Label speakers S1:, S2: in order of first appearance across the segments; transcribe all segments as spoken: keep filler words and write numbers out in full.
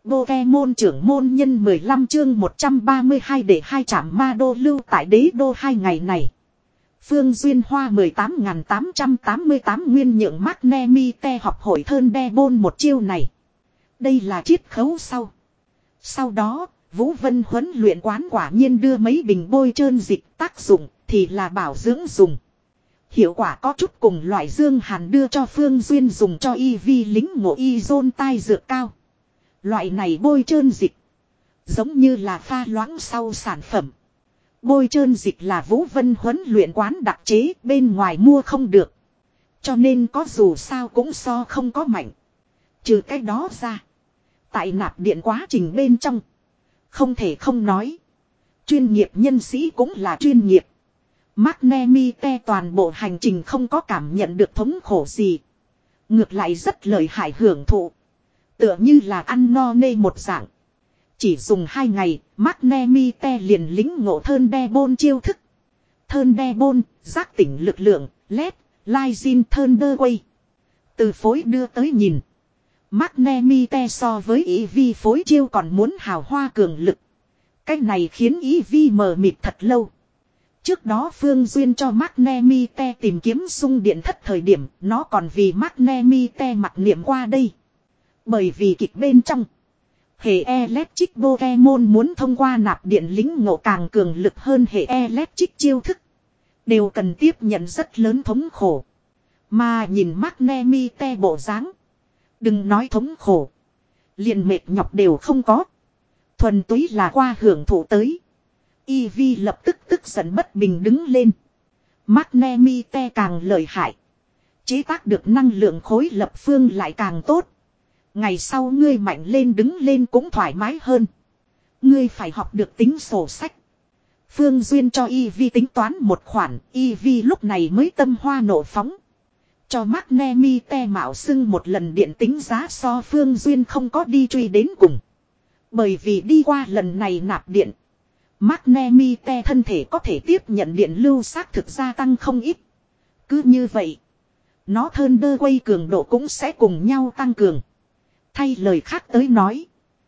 S1: Pokemon trưởng môn nhân mười lăm chương một trăm ba mươi hai để hai trảm ma đô lưu tại đế đô hai ngày này. Phương Duyên Hoa mười tám nghìn tám trăm tám mươi tám nguyên nhượng Magnemite học hội thơn đe bôn một chiêu này. Đây là chiết khấu sau. Sau đó, Vũ Vân huấn luyện quán quả nhiên đưa mấy bình bôi trơn dịch tác dụng thì là bảo dưỡng dùng. Hiệu quả có chút cùng loại Dương Hàn đưa cho Phương Duyên dùng cho y vi lính ngộ y zone tai dược cao. Loại này bôi trơn dịch. Giống như là pha loãng sau sản phẩm. Bôi trơn dịch là Vũ Vân huấn luyện quán đặc chế bên ngoài mua không được. Cho nên có dù sao cũng so không có mạnh. Trừ cái đó ra. Tại nạp điện quá trình bên trong. Không thể không nói. Chuyên nghiệp nhân sĩ cũng là chuyên nghiệp. Magnemite toàn bộ hành trình không có cảm nhận được thống khổ gì. Ngược lại rất lợi hại hưởng thụ. Tựa như là ăn no nê một dạng. Chỉ dùng hai ngày, Magnemite liền lính ngộ thơn đe bôn chiêu thức. Thơn đe bôn, giác tỉnh lực lượng, led, Lysin Thunderwave. Từ phối đưa tới nhìn. Magnemite so với ý vi phối chiêu còn muốn hào hoa cường lực. Cái này khiến ý vi mờ mịt thật lâu. Trước đó Phương Duyên cho Magnemite tìm kiếm xung điện thất thời điểm, nó còn vì Magnemite mặc niệm qua đây. Bởi vì kịch bên trong, hệ Electric Pokemon muốn thông qua nạp điện lính ngộ càng cường lực hơn hệ Electric chiêu thức. Đều cần tiếp nhận rất lớn thống khổ. Mà nhìn Magnemite bộ dáng, đừng nói thống khổ, liền mệt nhọc đều không có. Thuần túy là qua hưởng thụ tới. Eevee lập tức tức giận bất bình đứng lên. Magnemite càng lợi hại. Chế tác được năng lượng khối lập phương lại càng tốt. Ngày sau ngươi mạnh lên đứng lên cũng thoải mái hơn. Ngươi phải học được tính sổ sách. Phương Duyên cho Eevee tính toán một khoản. Eevee lúc này mới tâm hoa nộ phóng. Cho Magnemite mạo xưng một lần điện tính giá so Phương Duyên không có đi truy đến cùng. Bởi vì đi qua lần này nạp điện. Magnemite thân thể có thể tiếp nhận điện lưu xác thực gia tăng không ít. Cứ như vậy, nó Thunderwave cường độ cũng sẽ cùng nhau tăng cường. Thay lời khác tới nói,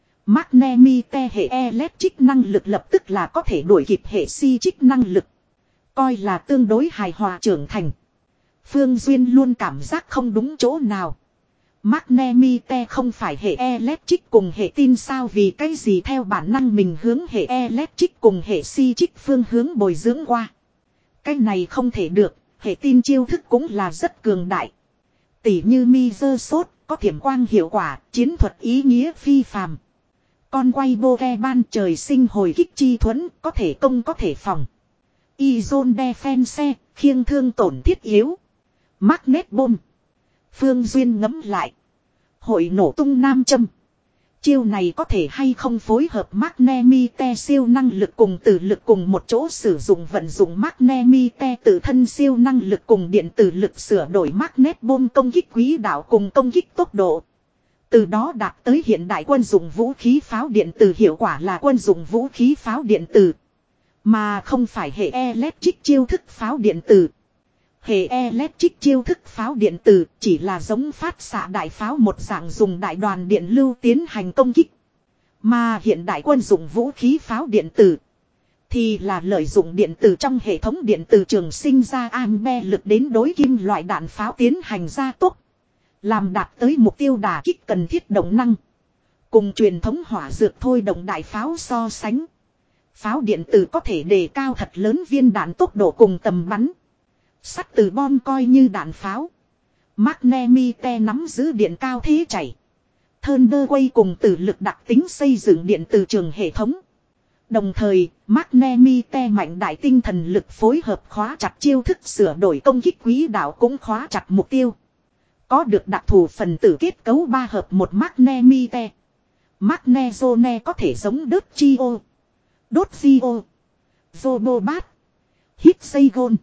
S1: Magnemite hệ Electric năng lực lập tức là có thể đuổi kịp hệ Psychic năng lực. Coi là tương đối hài hòa trưởng thành. Phương Duyên luôn cảm giác không đúng chỗ nào. Magnemite không phải hệ Electric cùng hệ tin sao, vì cái gì theo bản năng mình hướng hệ Electric cùng hệ Psychic phương hướng bồi dưỡng qua. Cái này không thể được, hệ tin chiêu thức cũng là rất cường đại. Tỉ như Mizer sốt, có thiểm quang hiệu quả, chiến thuật ý nghĩa phi phàm. Con quay Pokemon trời sinh hồi kích chi thuẫn, có thể công có thể phòng. Izone Defense, khiêng thương tổn thiết yếu. Magnet Bomb. Phương Duyên ngẫm lại. Hội nổ tung nam châm. Chiêu này có thể hay không phối hợp Magnemite siêu năng lực cùng tử lực cùng một chỗ sử dụng, vận dụng Magnemite tự thân siêu năng lực cùng điện tử lực sửa đổi Magnet Bomb công kích quỹ đạo cùng công kích tốc độ. Từ đó đạt tới hiện đại quân dụng vũ khí pháo điện tử, hiệu quả là quân dụng vũ khí pháo điện tử. Mà không phải hệ Electric chiêu thức pháo điện tử. Hệ Electric chiêu thức pháo điện tử chỉ là giống phát xạ đại pháo một dạng dùng đại đoàn điện lưu tiến hành công kích. Mà hiện đại quân dụng vũ khí pháo điện tử thì là lợi dụng điện tử trong hệ thống điện tử trường sinh ra ampe lực đến đối kim loại đạn pháo tiến hành gia tốc. Làm đạt tới mục tiêu đả kích cần thiết động năng. Cùng truyền thống hỏa dược thôi động đại pháo so sánh, pháo điện tử có thể đề cao thật lớn viên đạn tốc độ cùng tầm bắn. Sắt từ bom coi như đạn pháo. Magnemite nắm giữ điện cao thế chảy. Thunderwave cùng tử lực đặc tính xây dựng điện từ trường hệ thống. Đồng thời, Magnemite mạnh đại tinh thần lực phối hợp khóa chặt chiêu thức sửa đổi công kích quỹ đạo cũng khóa chặt mục tiêu. Có được đặc thù phần tử kết cấu ba hợp một Magnemite. Magnezone có thể giống đớt chi ô, đốt di ô, Zobobat, Hitseigon,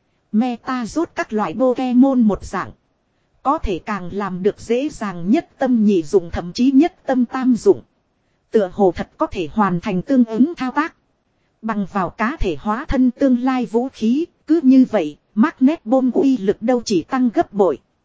S1: Meta rốt các loại Pokemon một dạng. Có thể càng làm được dễ dàng nhất tâm nhị dụng, thậm chí nhất tâm tam dụng. Tựa hồ thật có thể hoàn thành tương ứng thao tác. Bằng vào cá thể hóa thân tương lai vũ khí, cứ như vậy, Magnet Bomb uy lực đâu chỉ tăng gấp bội.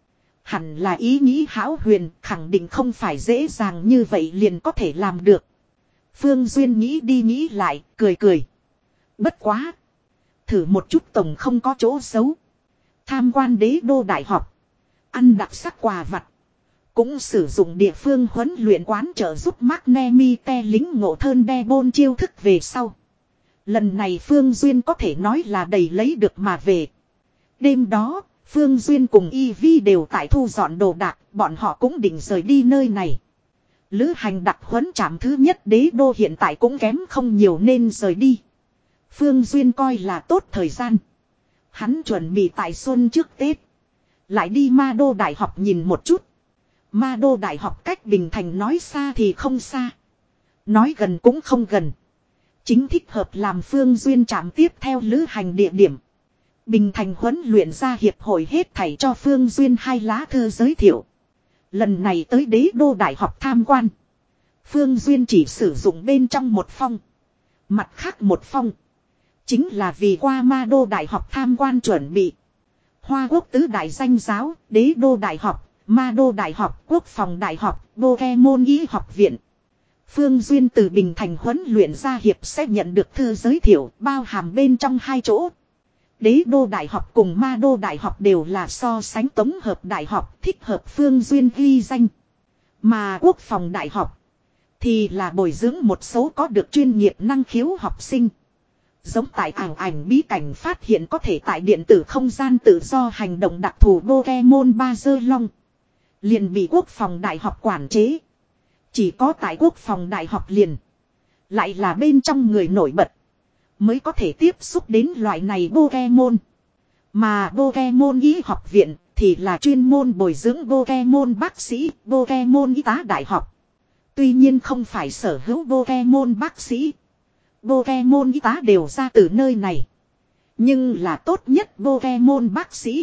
S1: Hẳn là ý nghĩ hão huyền, khẳng định không phải dễ dàng như vậy liền có thể làm được. Phương Duyên nghĩ đi nghĩ lại, cười cười. Bất quá. Thử một chút tổng không có chỗ xấu. Tham quan đế đô đại học. Ăn đặc sắc quà vặt. Cũng sử dụng địa phương huấn luyện quán trợ giúp Magnemite lính ngộ thơn đe bôn chiêu thức về sau. Lần này Phương Duyên có thể nói là đầy lấy được mà về. Đêm đó, Phương Duyên cùng Y Vi đều tại thu dọn đồ đạc, bọn họ cũng định rời đi nơi này. Lữ hành đặc huấn trạm thứ nhất đế đô hiện tại cũng kém không nhiều nên rời đi. Phương Duyên coi là tốt thời gian. Hắn chuẩn bị tại xuân trước Tết. Lại đi Ma Đô Đại học nhìn một chút. Ma Đô Đại học cách Bình Thành nói xa thì không xa. Nói gần cũng không gần. Chính thích hợp làm Phương Duyên trạm tiếp theo lữ hành địa điểm. Bình Thành huấn luyện ra hiệp hội hết thảy cho Phương Duyên hai lá thư giới thiệu. Lần này tới đế đô đại học tham quan. Phương Duyên chỉ sử dụng bên trong một phong. Mặt khác một phong. Chính là vì qua Ma Đô Đại học tham quan chuẩn bị. Hoa Quốc tứ đại danh giáo, đế đô đại học, Ma Đô Đại học, Quốc phòng đại học, Pokemon y học viện. Phương Duyên từ Bình Thành huấn luyện ra hiệp sẽ nhận được thư giới thiệu bao hàm bên trong hai chỗ. Đế đô đại học cùng Ma Đô Đại học đều là so sánh tổng hợp đại học thích hợp Phương Duyên ghi danh. Mà Quốc phòng đại học thì là bồi dưỡng một số có được chuyên nghiệp năng khiếu học sinh. Giống tại ảo ảnh bí cảnh phát hiện có thể tại điện tử không gian tự do hành động đặc thù Pokemon Ba Dơ Long. Liền bị Quốc phòng đại học quản chế. Chỉ có tại Quốc phòng đại học liền. Lại là bên trong người nổi bật. Mới có thể tiếp xúc đến loại này Pokemon. Mà Pokemon y học viện thì là chuyên môn bồi dưỡng Pokemon bác sĩ, Pokemon y tá đại học. Tuy nhiên không phải sở hữu Pokemon bác sĩ. Pokemon y tá đều ra từ nơi này. Nhưng là tốt nhất Pokemon bác sĩ.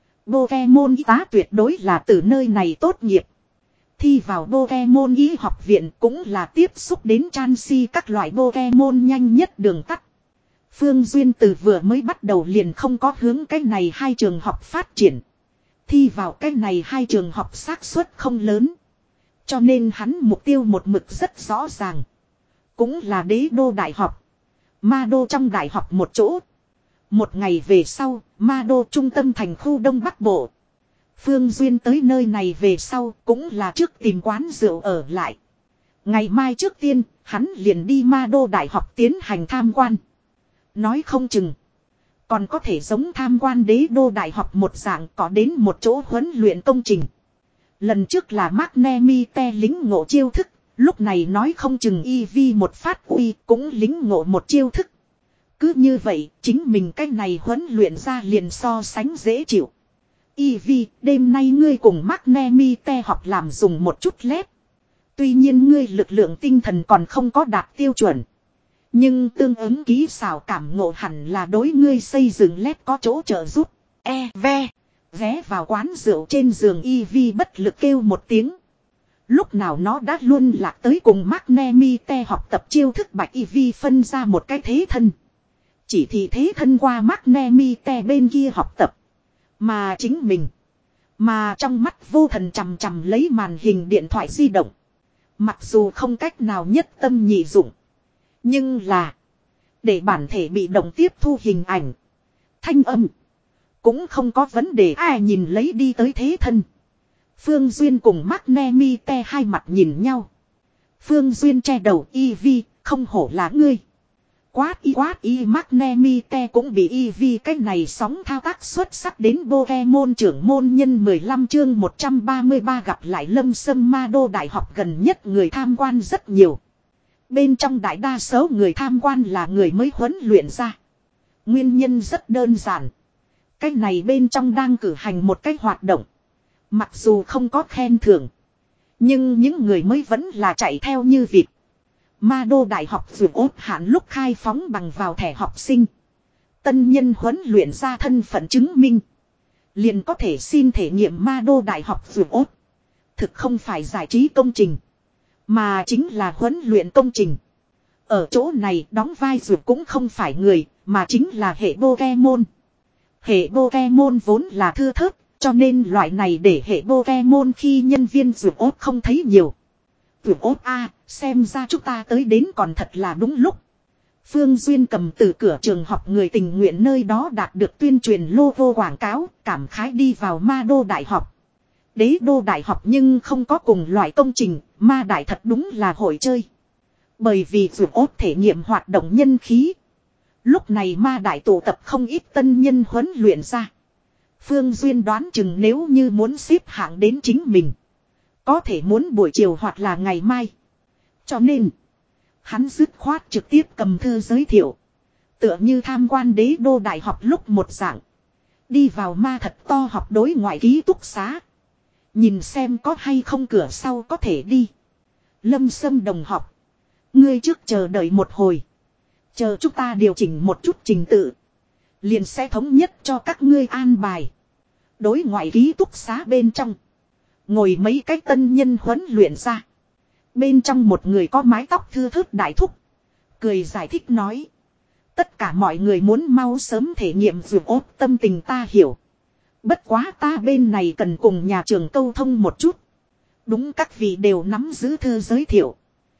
S1: Pokemon y tá tuyệt đối là từ nơi này tốt nghiệp. Thi vào Pokemon y học viện cũng là tiếp xúc đến Chansey các loại Pokemon nhanh nhất đường tắt. Phương Duyên từ vừa mới bắt đầu liền không có hướng cái này hai trường học phát triển. Thi vào cái này hai trường học xác suất không lớn. Cho nên hắn mục tiêu một mực rất rõ ràng. Cũng là đế đô đại học. Ma Đô trong đại học một chỗ. Một ngày về sau, Ma Đô trung tâm thành khu Đông Bắc Bộ. Phương Duyên tới nơi này về sau cũng là trước tìm quán rượu ở lại. Ngày mai trước tiên, hắn liền đi Ma Đô đại học tiến hành tham quan. Nói không chừng. Còn có thể giống tham quan đế đô đại học một dạng có đến một chỗ huấn luyện công trình. Lần trước là Magnemite lính ngộ chiêu thức. Lúc này nói không chừng y vi một phát uy cũng lính ngộ một chiêu thức. Cứ như vậy chính mình cái này huấn luyện ra liền so sánh dễ chịu. Y vi đêm nay ngươi cùng Magnemite học làm dùng một chút lép. Tuy nhiên ngươi lực lượng tinh thần còn không có đạt tiêu chuẩn. Nhưng tương ứng kỹ xảo cảm ngộ hẳn là đối ngươi xây dựng lép có chỗ trợ giúp. E ve. Ghé vào quán rượu trên giường y vi bất lực kêu một tiếng. Lúc nào nó đã luôn lạc tới cùng Magnemite học tập chiêu thức bạch y vi phân ra một cái thế thân. Chỉ thì thế thân qua Magnemite bên kia học tập. Mà chính mình. Mà trong mắt vô thần chằm chằm lấy màn hình điện thoại di động. Mặc dù không cách nào nhất tâm nhị dụng. Nhưng là. Để bản thể bị động tiếp thu hình ảnh. Thanh âm. Cũng không có vấn đề ai nhìn lấy đi tới thế thân. Phương Duyên cùng Magnemite hai mặt nhìn nhau. Phương Duyên che đầu y vi, không hổ là ngươi. Quát y quát y Magnemite cũng bị y vi cái này sóng thao tác xuất sắc đến Pokemon trưởng môn nhân mười lăm chương một trăm ba mươi ba gặp lại Lâm Sâm Ma Đô Đại học gần nhất người tham quan rất nhiều. Bên trong đại đa số người tham quan là người mới huấn luyện ra. Nguyên nhân rất đơn giản. Cái này bên trong đang cử hành một cái hoạt động. Mặc dù không có khen thưởng. Nhưng những người mới vẫn là chạy theo như vịt. Ma Đô Đại học vượt ốt hạn lúc khai phóng bằng vào thẻ học sinh. Tân nhân huấn luyện ra thân phận chứng minh. Liền có thể xin thể nghiệm Ma Đô Đại học vượt ốt. Thực không phải giải trí công trình. Mà chính là huấn luyện công trình. Ở chỗ này đóng vai vượt cũng không phải người. Mà chính là hệ Pokemon. Hệ Pokemon vốn là thưa thớt. Cho nên loại này để hệ Pokemon khi nhân viên rượu ốt không thấy nhiều. Rượu ốt a, xem ra chúng ta tới đến còn thật là đúng lúc. Phương Duyên cầm từ cửa trường học người tình nguyện nơi đó đạt được tuyên truyền logo quảng cáo, cảm khái đi vào Ma Đô Đại học. Đế đô đại học nhưng không có cùng loại công trình, ma đại thật đúng là hội chơi. Bởi vì rượu ốt thể nghiệm hoạt động nhân khí. Lúc này ma đại tụ tập không ít tân nhân huấn luyện ra. Phương Duyên đoán chừng nếu như muốn xếp hạng đến chính mình. Có thể muốn buổi chiều hoặc là ngày mai. Cho nên, hắn dứt khoát trực tiếp cầm thư giới thiệu. Tựa như tham quan đế đô đại học lúc một dạng. Đi vào ma thật to học đối ngoại ký túc xá. Nhìn xem có hay không cửa sau có thể đi. Lâm Sâm đồng học. Ngươi trước chờ đợi một hồi. Chờ chúng ta điều chỉnh một chút trình tự. Liền sẽ thống nhất cho các ngươi an bài. Đối ngoại ký túc xá bên trong. Ngồi mấy cái tân nhân huấn luyện ra. Bên trong một người có mái tóc thưa thớt đại thúc. Cười giải thích nói. Tất cả mọi người muốn mau sớm thể nghiệm rượu ốt tâm tình ta hiểu. Bất quá ta bên này cần cùng nhà trường câu thông một chút. Đúng các vị đều nắm giữ thư giới thiệu.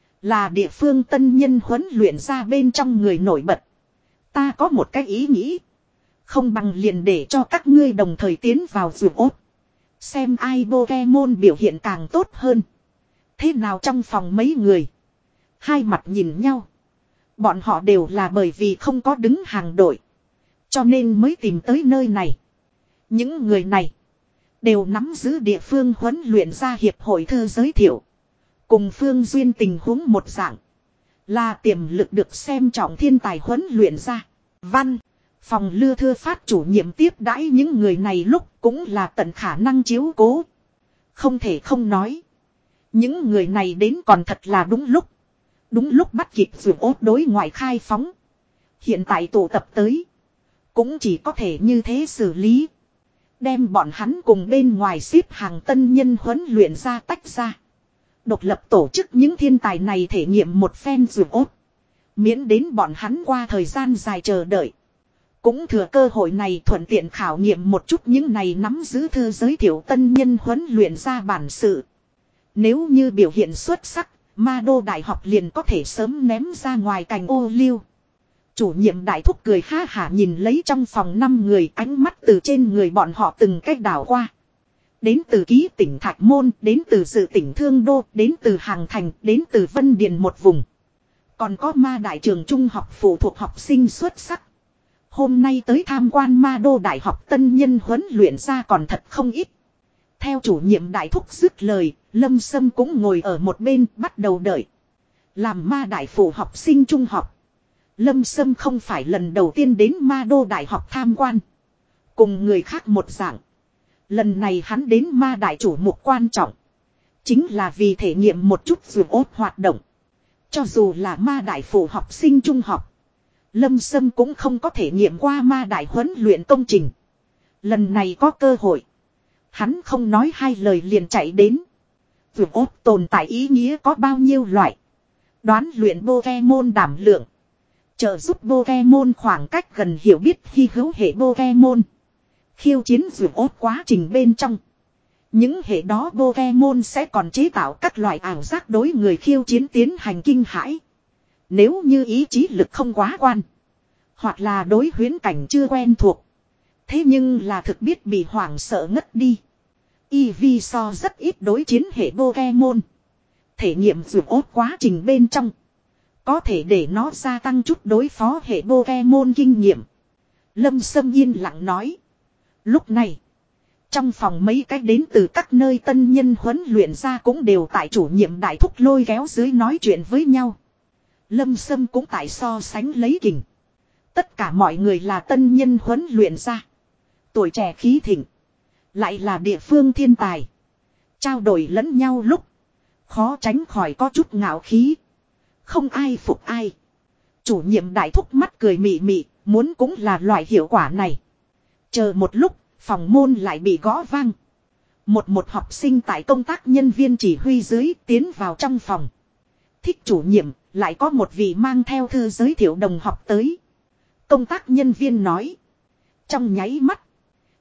S1: Là địa phương tân nhân huấn luyện ra bên trong người nổi bật. Ta có một cái ý nghĩ. Không bằng liền để cho các ngươi đồng thời tiến vào rượu ốt. Xem ai Pokemon biểu hiện càng tốt hơn. Thế nào trong phòng mấy người. Hai mặt nhìn nhau. Bọn họ đều là bởi vì không có đứng hàng đội. Cho nên mới tìm tới nơi này. Những người này. Đều nắm giữ địa phương huấn luyện ra hiệp hội thư giới thiệu. Cùng Phương Duyên tình huống một dạng. Là tiềm lực được xem trọng thiên tài huấn luyện ra. Văn. Phòng Lưa Thưa Phát chủ nhiệm tiếp đãi những người này lúc cũng là tận khả năng chiếu cố. Không thể không nói. Những người này đến còn thật là đúng lúc. Đúng lúc bắt kịp rượu ốt đối ngoại khai phóng. Hiện tại tụ tập tới. Cũng chỉ có thể như thế xử lý. Đem bọn hắn cùng bên ngoài xếp hàng tân nhân huấn luyện ra tách ra. Độc lập tổ chức những thiên tài này thể nghiệm một phen rượu ốt. Miễn đến bọn hắn qua thời gian dài chờ đợi. Cũng thừa cơ hội này thuận tiện khảo nghiệm một chút những này nắm giữ thư giới thiệu tân nhân huấn luyện ra bản sự. Nếu như biểu hiện xuất sắc, Ma Đô Đại học liền có thể sớm ném ra ngoài cành ô liu. Chủ nhiệm đại thúc cười ha hả nhìn lấy trong phòng năm người, ánh mắt từ trên người bọn họ từng cách đảo qua. Đến từ ký tỉnh Thạch Môn, đến từ dự tỉnh Thương Đô, đến từ Hàng Thành, đến từ Vân Điền một vùng. Còn có Ma Đại trường trung học phụ thuộc học sinh xuất sắc. Hôm nay tới tham quan Ma Đô Đại học tân nhân huấn luyện ra còn thật không ít. Theo chủ nhiệm đại thúc dứt lời, Lâm Sâm cũng ngồi ở một bên bắt đầu đợi. Làm Ma Đại phụ học sinh trung học. Lâm Sâm không phải lần đầu tiên đến Ma Đô Đại học tham quan. Cùng người khác một dạng. Lần này hắn đến Ma Đại chủ mục quan trọng. Chính là vì thể nghiệm một chút rượu ốt hoạt động. Cho dù là Ma Đại phụ học sinh trung học. Lâm Sâm cũng không có thể nghiệm qua Ma Đại huấn luyện công trình. Lần này có cơ hội. Hắn không nói hai lời liền chạy đến. Rượu ốt tồn tại ý nghĩa có bao nhiêu loại. Đoán luyện Pokemon đảm lượng. Trợ giúp Pokemon khoảng cách gần hiểu biết hy hữu hệ Pokemon. Khiêu chiến rượu ốt quá trình bên trong. Những hệ đó Pokemon sẽ còn chế tạo các loại ảo giác đối người khiêu chiến tiến hành kinh hãi. Nếu như ý chí lực không quá quan. Hoặc là đối huyễn cảnh chưa quen thuộc. Thế nhưng là thực biết bị hoảng sợ ngất đi. Ivysaur rất ít đối chiến hệ Pokemon. Thể nghiệm rượu ốt quá trình bên trong. Có thể để nó gia tăng chút đối phó hệ Pokemon kinh nghiệm. Lâm Sâm yên lặng nói. Lúc này. Trong phòng mấy cách đến từ các nơi tân nhân huấn luyện ra cũng đều tại chủ nhiệm đại thúc lôi kéo dưới nói chuyện với nhau. Lâm Sâm cũng tại so sánh lấy kình. Tất cả mọi người là tân nhân huấn luyện ra. Tuổi trẻ khí thịnh. Lại là địa phương thiên tài. Trao đổi lẫn nhau lúc. Khó tránh khỏi có chút ngạo khí. Không ai phục ai. Chủ nhiệm đại thúc mắt cười mị mị. Muốn cũng là loại hiệu quả này. Chờ một lúc. Phòng môn lại bị gõ vang. Một một học sinh tại công tác nhân viên chỉ huy dưới tiến vào trong phòng. Thích chủ nhiệm. Lại có một vị mang theo thư giới thiệu đồng học tới. Công tác nhân viên nói. Trong nháy mắt.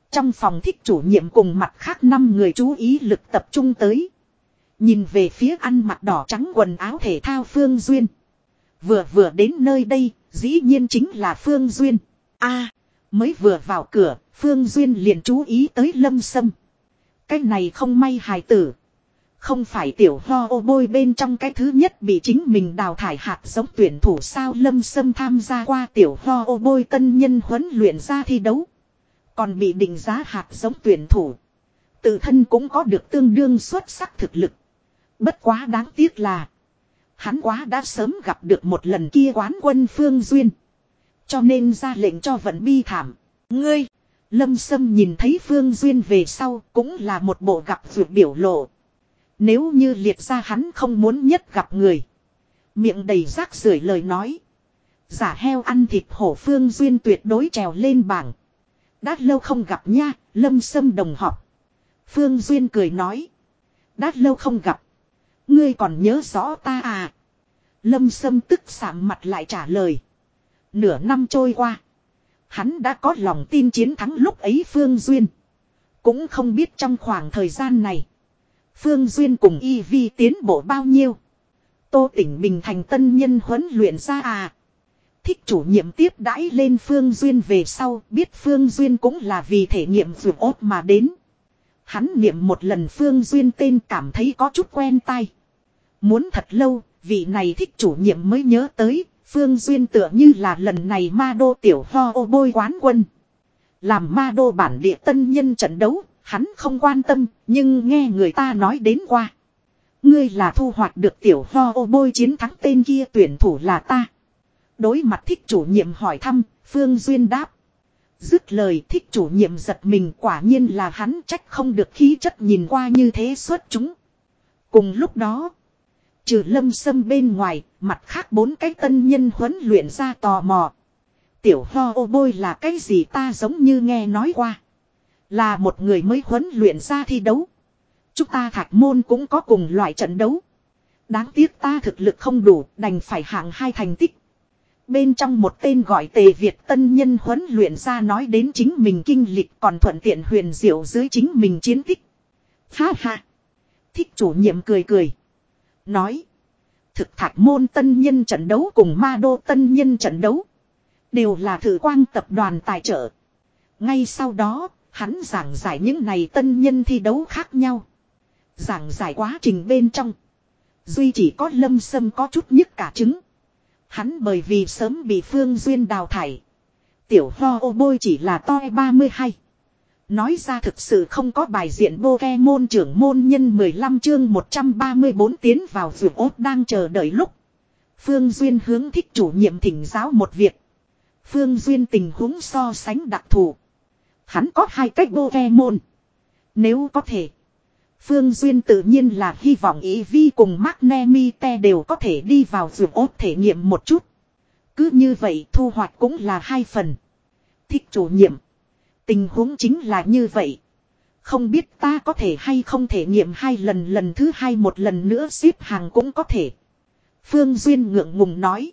S1: Trong phòng thích chủ nhiệm cùng mặt khác năm người chú ý lực tập trung tới. Nhìn về phía ăn mặc đỏ trắng quần áo thể thao Phương Duyên. Vừa vừa đến nơi đây, dĩ nhiên chính là Phương Duyên. A, mới vừa vào cửa, Phương Duyên liền chú ý tới Lâm Sâm. Cái này không may hài tử. Không phải tiểu ho ô bôi bên trong cái thứ nhất bị chính mình đào thải hạt giống tuyển thủ sao. Lâm Sâm tham gia qua tiểu ho ô bôi tân nhân huấn luyện ra thi đấu. Còn bị định giá hạt giống tuyển thủ. Tự thân cũng có được tương đương xuất sắc thực lực. Bất quá đáng tiếc là hắn quá đã sớm gặp được một lần kia quán quân Phương Duyên. Cho nên ra lệnh cho vận bi thảm. Ngươi, Lâm Sâm nhìn thấy Phương Duyên về sau cũng là một bộ gặp vượt biểu lộ. Nếu như liệt ra hắn không muốn nhất gặp người. Miệng đầy rác rưởi lời nói. Giả heo ăn thịt hổ Phương Duyên tuyệt đối trèo lên bảng. Đã lâu không gặp nha, Lâm Sâm đồng học. Phương Duyên cười nói. Đã lâu không gặp. Ngươi còn nhớ rõ ta à? Lâm Sâm tức sạm mặt lại trả lời. Nửa năm trôi qua. Hắn đã có lòng tin chiến thắng lúc ấy Phương Duyên. Cũng không biết trong khoảng thời gian này. Phương Duyên cùng Y Vi tiến bộ bao nhiêu. Tô Tỉnh Bình thành tân nhân huấn luyện ra à. Thích chủ nhiệm tiếp đãi lên Phương Duyên về sau. Biết Phương Duyên cũng là vì thể nghiệm vượt ốt mà đến. Hắn niệm một lần Phương Duyên tên cảm thấy có chút quen tai. Muốn thật lâu, vị này thích chủ nhiệm mới nhớ tới. Phương Duyên tựa như là lần này ma đô tiểu ho ô bôi quán quân. Làm ma đô bản địa tân nhân trận đấu, hắn không quan tâm, nhưng nghe người ta nói đến qua. Ngươi là thu hoạch được tiểu ho ô bôi chiến thắng tên kia tuyển thủ là ta. Đối mặt thích chủ nhiệm hỏi thăm, Phương Duyên đáp. Dứt lời thích chủ nhiệm giật mình quả nhiên là hắn trách không được khí chất nhìn qua như thế xuất chúng. Cùng lúc đó, trừ Lâm Sâm bên ngoài, mặt khác bốn cái tân nhân huấn luyện ra tò mò. Tiểu ho ô bôi là cái gì ta giống như nghe nói qua. Là một người mới huấn luyện ra thi đấu. Chúng ta Thạch Môn cũng có cùng loại trận đấu. Đáng tiếc ta thực lực không đủ, đành phải hạng hai thành tích. Bên trong một tên gọi Tề Việt tân nhân huấn luyện ra nói đến chính mình kinh lịch còn thuận tiện huyền diệu dưới chính mình chiến tích. Ha ha. Thích chủ nhiệm cười cười. Nói. Thực Thạch Môn tân nhân trận đấu cùng ma đô tân nhân trận đấu. Đều là thử quang tập đoàn tài trợ. Ngay sau đó, hắn giảng giải những này tân nhân thi đấu khác nhau. Giảng giải quá trình bên trong. Duy chỉ có Lâm Sâm có chút nhức cả trứng. Hắn bởi vì sớm bị Phương Duyên đào thải. Tiểu ho ô bôi chỉ là toi ba mươi hai. Nói ra thực sự không có bài diện Pokemon trưởng môn nhân mười lăm chương một trăm ba mươi bốn tiến vào vườn ốt đang chờ đợi lúc. Phương Duyên hướng thích chủ nhiệm thỉnh giáo một việc. Phương Duyên tình huống so sánh đặc thù. Hắn có hai cách Pokemon. Nếu có thể. Phương Duyên tự nhiên là hy vọng Eevee cùng Magnemite đều có thể đi vào vườn ốt thể nghiệm một chút. Cứ như vậy thu hoạch cũng là hai phần. Thích chủ nhiệm. Tình huống chính là như vậy. Không biết ta có thể hay không thể nghiệm hai lần lần thứ hai một lần nữa xếp hàng cũng có thể. Phương Duyên ngượng ngùng nói.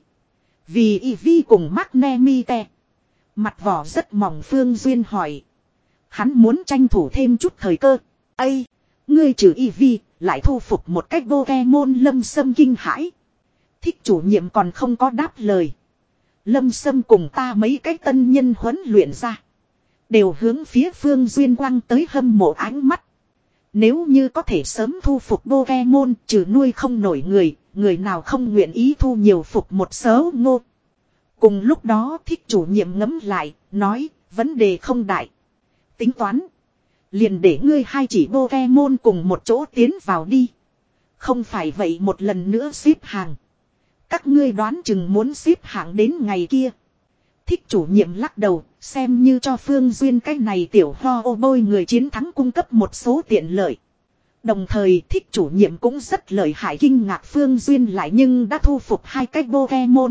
S1: Vì Eevee cùng Magnemite. Mặt vỏ rất mỏng Phương Duyên hỏi. Hắn muốn tranh thủ thêm chút thời cơ. Ây! Ngươi trừ Eevee, lại thu phục một cách Pokemon Lâm Sâm kinh hãi. Thích chủ nhiệm còn không có đáp lời. Lâm Sâm cùng ta mấy cái tân nhân huấn luyện ra. Đều hướng phía Phương Duyên quăng tới hâm mộ ánh mắt. Nếu như có thể sớm thu phục Pokemon trừ nuôi không nổi người, người nào không nguyện ý thu nhiều phục một số ngô. Cùng lúc đó thích chủ nhiệm ngẫm lại, nói, vấn đề không đại. Tính toán. Liền để ngươi hai chỉ Pokemon cùng một chỗ tiến vào đi. Không phải vậy một lần nữa xếp hàng. Các ngươi đoán chừng muốn xếp hạng đến ngày kia. Thích chủ nhiệm lắc đầu, xem như cho Phương Duyên cái này tiểu ho ô bôi người chiến thắng cung cấp một số tiện lợi. Đồng thời thích chủ nhiệm cũng rất lợi hại kinh ngạc Phương Duyên lại nhưng đã thu phục hai cái Pokemon.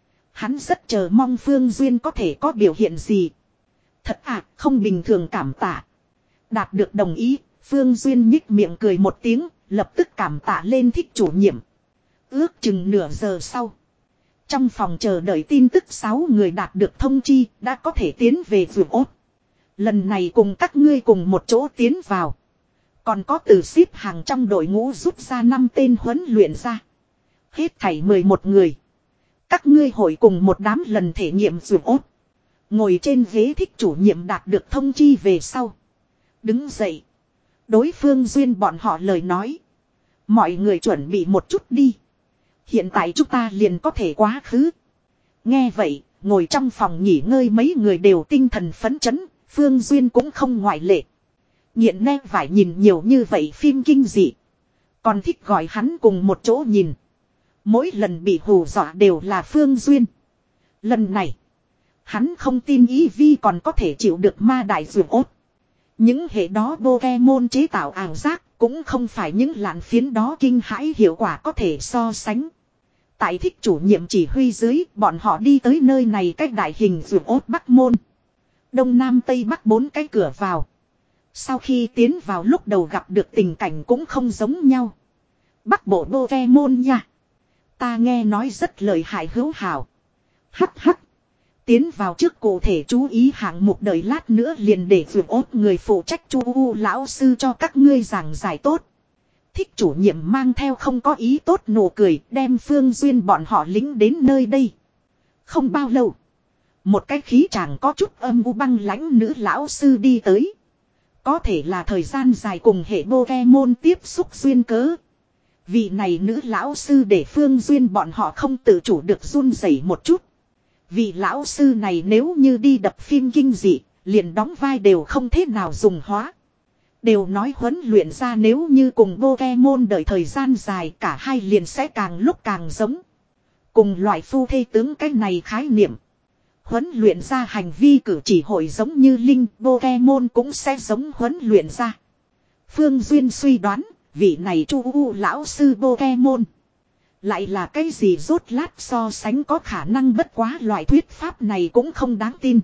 S1: Hắn rất chờ mong Phương Duyên có thể có biểu hiện gì. Thật à, không bình thường cảm tạ. Đạt được đồng ý, Phương Duyên nhích miệng cười một tiếng, lập tức cảm tạ lên thích chủ nhiệm. Ước chừng nửa giờ sau. Trong phòng chờ đợi tin tức sáu người đạt được thông chi đã có thể tiến về vườn ốt. Lần này cùng các ngươi cùng một chỗ tiến vào. Còn có từ xếp hàng trong đội ngũ rút ra năm tên huấn luyện ra. Hết thảy mười một người. Các ngươi hội cùng một đám lần thể nghiệm rượu ốt. Ngồi trên ghế thích chủ nhiệm đạt được thông chi về sau. Đứng dậy. Đối phương duyên bọn họ lời nói. Mọi người chuẩn bị một chút đi. Hiện tại chúng ta liền có thể quá khứ. Nghe vậy, ngồi trong phòng nghỉ ngơi mấy người đều tinh thần phấn chấn. Phương Duyên cũng không ngoại lệ. Nghiện nè phải nhìn nhiều như vậy phim kinh dị. Còn thích gọi hắn cùng một chỗ nhìn. Mỗi lần bị hù dọa đều là Phương Duyên. Lần này, hắn không tin Y Vi còn có thể chịu được ma đại dược ốt. Những hệ đó Pokemon chế tạo ảo giác cũng không phải những làn phiến đó kinh hãi hiệu quả có thể so sánh. Tại thích chủ nhiệm chỉ huy dưới, bọn họ đi tới nơi này cách đại hình dược ốt Bắc Môn. Đông Nam Tây Bắc bốn cái cửa vào. Sau khi tiến vào lúc đầu gặp được tình cảnh cũng không giống nhau. Bắc bộ Pokemon nha. Ta nghe nói rất lợi hại hữu hảo. Hắc hắc. Tiến vào trước cụ thể chú ý hạng mục đợi lát nữa liền để vượt ốt người phụ trách chu u lão sư cho các ngươi giảng giải tốt. Thích chủ nhiệm mang theo không có ý tốt nụ cười đem Phương Duyên bọn họ lính đến nơi đây. Không bao lâu. Một cái khí chàng có chút âm u băng lãnh nữ lão sư đi tới. Có thể là thời gian dài cùng hệ Pokemon tiếp xúc duyên cớ. Vị này nữ lão sư để Phương Duyên bọn họ không tự chủ được run rẩy một chút. Vị lão sư này nếu như đi đập phim kinh dị, liền đóng vai đều không thế nào dùng hóa. Đều nói huấn luyện ra nếu như cùng Pokemon đợi thời gian dài cả hai liền sẽ càng lúc càng giống. Cùng loại phu thê tướng cái này khái niệm. Huấn luyện ra hành vi cử chỉ hội giống như Linh, Pokemon cũng sẽ giống huấn luyện ra. Phương Duyên suy đoán, vị này chu u lão sư Pokemon. Lại là cái gì rốt lát so sánh có khả năng bất quá loại thuyết pháp này cũng không đáng tin.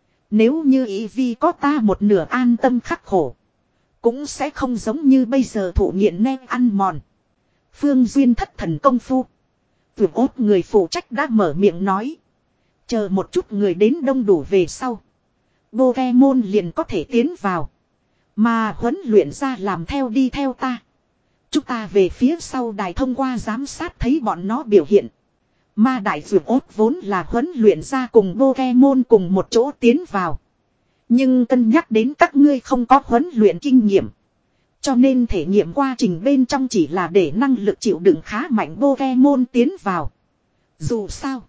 S1: Nếu như ý vi có ta một nửa an tâm khắc khổ. Cũng sẽ không giống như bây giờ thụ nghiện nem ăn mòn. Phương Duyên thất thần công phu. Vượt ốt người phụ trách đã mở miệng nói. Chờ một chút người đến đông đủ về sau. Pokemon liền có thể tiến vào. Mà huấn luyện ra làm theo đi theo ta. Chúng ta về phía sau đài thông qua giám sát thấy bọn nó biểu hiện. Ma đại dược ốt vốn là huấn luyện ra cùng Pokemon cùng một chỗ tiến vào. Nhưng cân nhắc đến các ngươi không có huấn luyện kinh nghiệm. Cho nên thể nghiệm quá trình bên trong chỉ là để năng lực chịu đựng khá mạnh Pokemon tiến vào. Dù sao.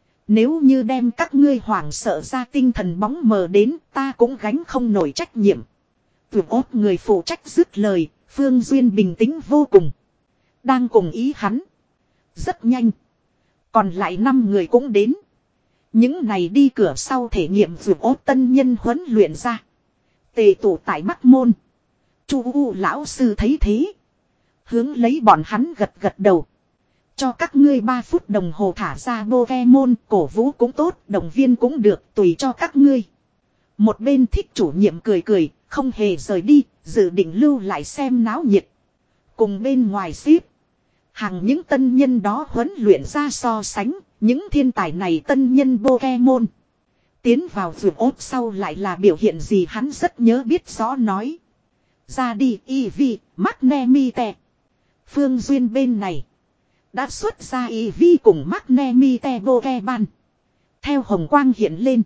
S1: Nếu như đem các ngươi hoảng sợ ra tinh thần bóng mờ đến ta cũng gánh không nổi trách nhiệm. Tuyệt ốt người phụ trách dứt lời. Phương Duyên bình tĩnh vô cùng. Đang cùng ý hắn. Rất nhanh. Còn lại năm người cũng đến. Những này đi cửa sau thể nghiệm vượt ốt tân nhân huấn luyện ra. Tề tụ tại Bắc Môn. Chu u lão sư thấy thế. Hướng lấy bọn hắn gật gật đầu. Cho các ngươi ba phút đồng hồ thả ra Pokemon, cổ vũ cũng tốt, động viên cũng được, tùy cho các ngươi. Một bên thích chủ nhiệm cười cười, không hề rời đi, dự định lưu lại xem náo nhiệt. Cùng bên ngoài ship. Hàng những tân nhân đó huấn luyện ra so sánh, những thiên tài này tân nhân Pokemon. Tiến vào vượt ốt sau lại là biểu hiện gì hắn rất nhớ biết rõ nói. Ra đi Eevee, Magnemite. Phương Duyên bên này. Đã xuất ra Eevee cùng Magnemite Pokemon. Theo hồng quang hiện lên.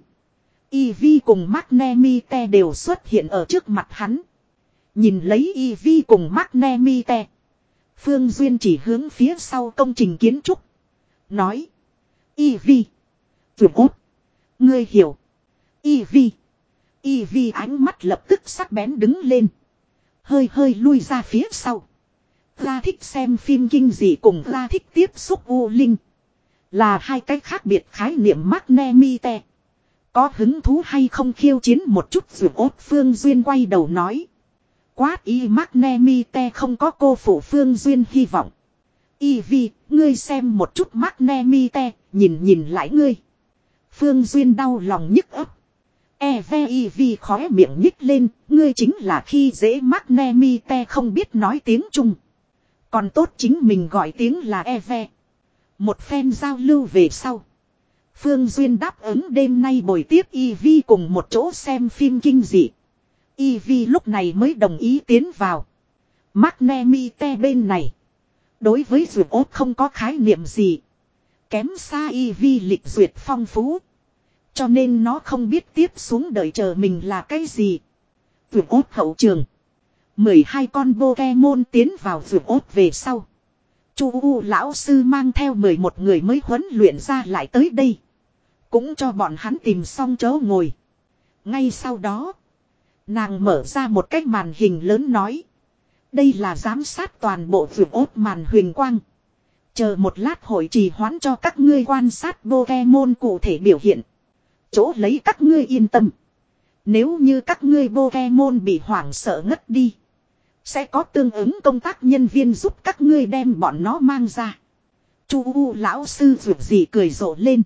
S1: Eevee cùng Magnemite đều xuất hiện ở trước mặt hắn. Nhìn lấy Eevee cùng Magnemite. Phương Duyên chỉ hướng phía sau công trình kiến trúc. Nói. Eevee. Vượt ốt. Ngươi hiểu. Eevee. Eevee ánh mắt lập tức sắc bén đứng lên. Hơi hơi lui ra phía sau. Ra thích xem phim kinh dị cùng ra thích tiếp xúc U Linh. Là hai cái khác biệt khái niệm Magnemite. Có hứng thú hay không khiêu chiến một chút vượt ốt Phương Duyên quay đầu nói. Quát y Magnemite không có cô phụ Phương Duyên hy vọng. Eevee, ngươi xem một chút Magnemite, nhìn nhìn lại ngươi. Phương Duyên đau lòng nhức ấp. Eve Eevee khóe miệng nhích lên, ngươi chính là khi dễ Magnemite không biết nói tiếng Trung. Còn tốt chính mình gọi tiếng là Eve. Một phen giao lưu về sau. Phương Duyên đáp ứng đêm nay bồi tiếp Ivy cùng một chỗ xem phim kinh dị. Ivy lúc này mới đồng ý tiến vào. Magnemite bên này. Đối với dược ốt không có khái niệm gì. Kém xa Ivy lịch duyệt phong phú. Cho nên nó không biết tiếp xuống đợi chờ mình là cái gì. Dược ốt hậu trường. mười hai con Pokemon tiến vào dược ốt về sau. Chu U lão sư mang theo mười một người mới huấn luyện ra lại tới đây. Cũng cho bọn hắn tìm xong chỗ ngồi. Ngay sau đó. Nàng mở ra một cái màn hình lớn nói. Đây là giám sát toàn bộ vượt ốt màn huỳnh quang. Chờ một lát hội trì hoãn cho các ngươi quan sát Pokemon cụ thể biểu hiện. Chỗ lấy các ngươi yên tâm. Nếu như các ngươi Pokemon bị hoảng sợ ngất đi. Sẽ có tương ứng công tác nhân viên giúp các ngươi đem bọn nó mang ra. Chu U lão sư vượt gì cười rộ lên.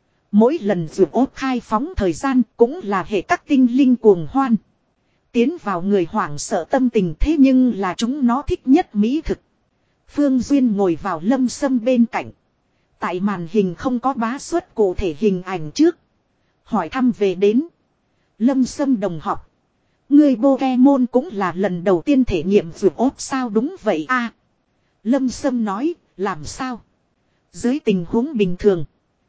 S1: Mỗi lần vượt ốt khai phóng thời gian cũng là hệ các tinh linh cuồng hoan. Tiến vào người hoảng sợ tâm tình thế nhưng là chúng nó thích nhất mỹ thực. Phương Duyên ngồi vào Lâm Sâm bên cạnh. Tại màn hình không có bá xuất cụ thể hình ảnh trước. Hỏi thăm về đến. Lâm Sâm đồng học. Người Pokemon cũng là lần đầu tiên thể nghiệm vượt ốt sao đúng vậy a à, Lâm Sâm nói, làm sao? Dưới tình huống bình thường.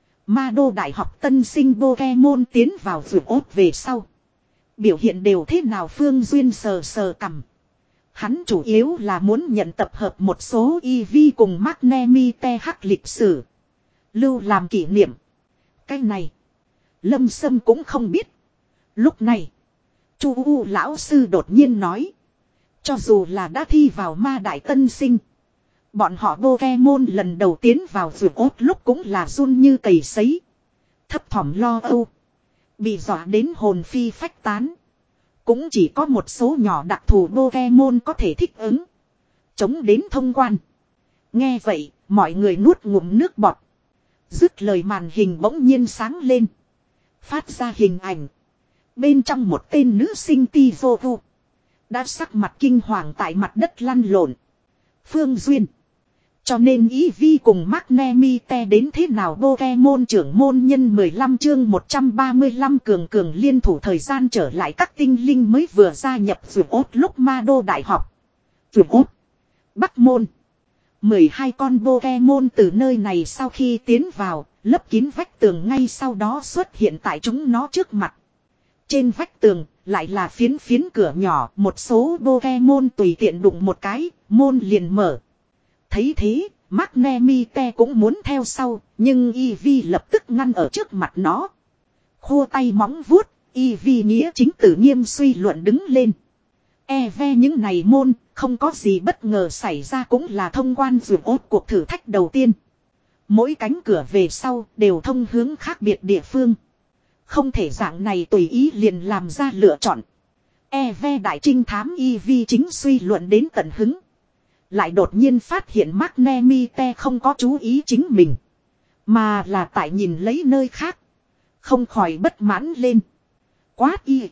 S1: Ma Đô Đại học tân sinh Pokemon tiến vào vượt ốt về sau. Biểu hiện đều thế nào Phương Duyên sờ sờ cằm. Hắn chủ yếu là muốn nhận tập hợp một số Eevee cùng Magnemite hắc lịch sử. Lưu làm kỷ niệm. Cái này. Lâm Sâm cũng không biết. Lúc này. Chu U lão sư đột nhiên nói. Cho dù là đã thi vào ma đại tân sinh. Bọn họ Pokemon lần đầu tiến vào vượt ốt lúc cũng là run như cầy sấy. Thấp thỏm lo âu. Bị dọa đến hồn phi phách tán. Cũng chỉ có một số nhỏ đặc thù Pokemon có thể thích ứng. Chống đến thông quan. Nghe vậy, mọi người nuốt ngụm nước bọt. Dứt lời màn hình bỗng nhiên sáng lên. Phát ra hình ảnh. Bên trong một tên nữ sinh Tizovu. Đã sắc mặt kinh hoàng tại mặt đất lăn lộn. Phương Duyên. Cho nên Eevee cùng Magnemite đến thế nào Pokemon trưởng môn nhân mười lăm chương một trăm ba mươi lăm cường cường liên thủ thời gian trở lại các tinh linh mới vừa gia nhập vượt ốt lúc Ma Đô Đại học. Vượt ốt. Bắc môn. mười hai con Pokemon từ nơi này sau khi tiến vào, lấp kín vách tường ngay sau đó xuất hiện tại chúng nó trước mặt. Trên vách tường, lại là phiến phiến cửa nhỏ, một số Pokemon tùy tiện đụng một cái, môn liền mở. Thấy thế, Magnemite cũng muốn theo sau, nhưng Eevee lập tức ngăn ở trước mặt nó. Khua tay móng vuốt, Eevee nghĩa chính tử nghiêm suy luận đứng lên. E ve những này môn, không có gì bất ngờ xảy ra cũng là thông quan vượt ốt cuộc thử thách đầu tiên. Mỗi cánh cửa về sau đều thông hướng khác biệt địa phương. Không thể dạng này tùy ý liền làm ra lựa chọn. E ve đại trinh thám Eevee chính suy luận đến tận hứng. Lại đột nhiên phát hiện Magnemite không có chú ý chính mình. Mà là tại nhìn lấy nơi khác. Không khỏi bất mãn lên. Quát y.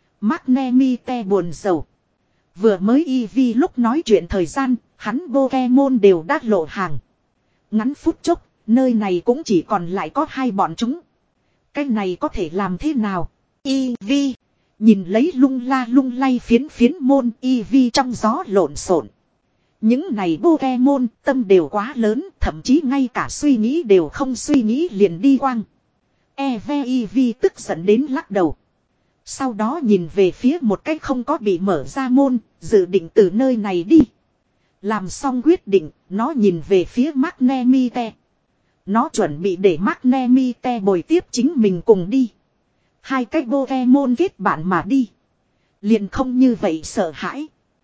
S1: Magnemite buồn rầu. Vừa mới Eevee lúc nói chuyện thời gian, hắn Pokemon đều đã lộ hàng. Ngắn phút chốc, nơi này cũng chỉ còn lại có hai bọn chúng. Cái này có thể làm thế nào? Eevee. Nhìn lấy lung la lung lay phiến phiến môn Eevee trong gió lộn xộn. Những này Pokemon tâm đều quá lớn, thậm chí ngay cả suy nghĩ đều không suy nghĩ liền đi quang. Eve Eevee tức giận đến lắc đầu. Sau đó nhìn về phía một cái không có bị mở ra môn, dự định từ nơi này đi. Làm xong quyết định, nó nhìn về phía Magnemite. Nó chuẩn bị để Magnemite bồi tiếp chính mình cùng đi. Hai cái Pokemon kết bạn mà đi. Liền không như vậy sợ hãi.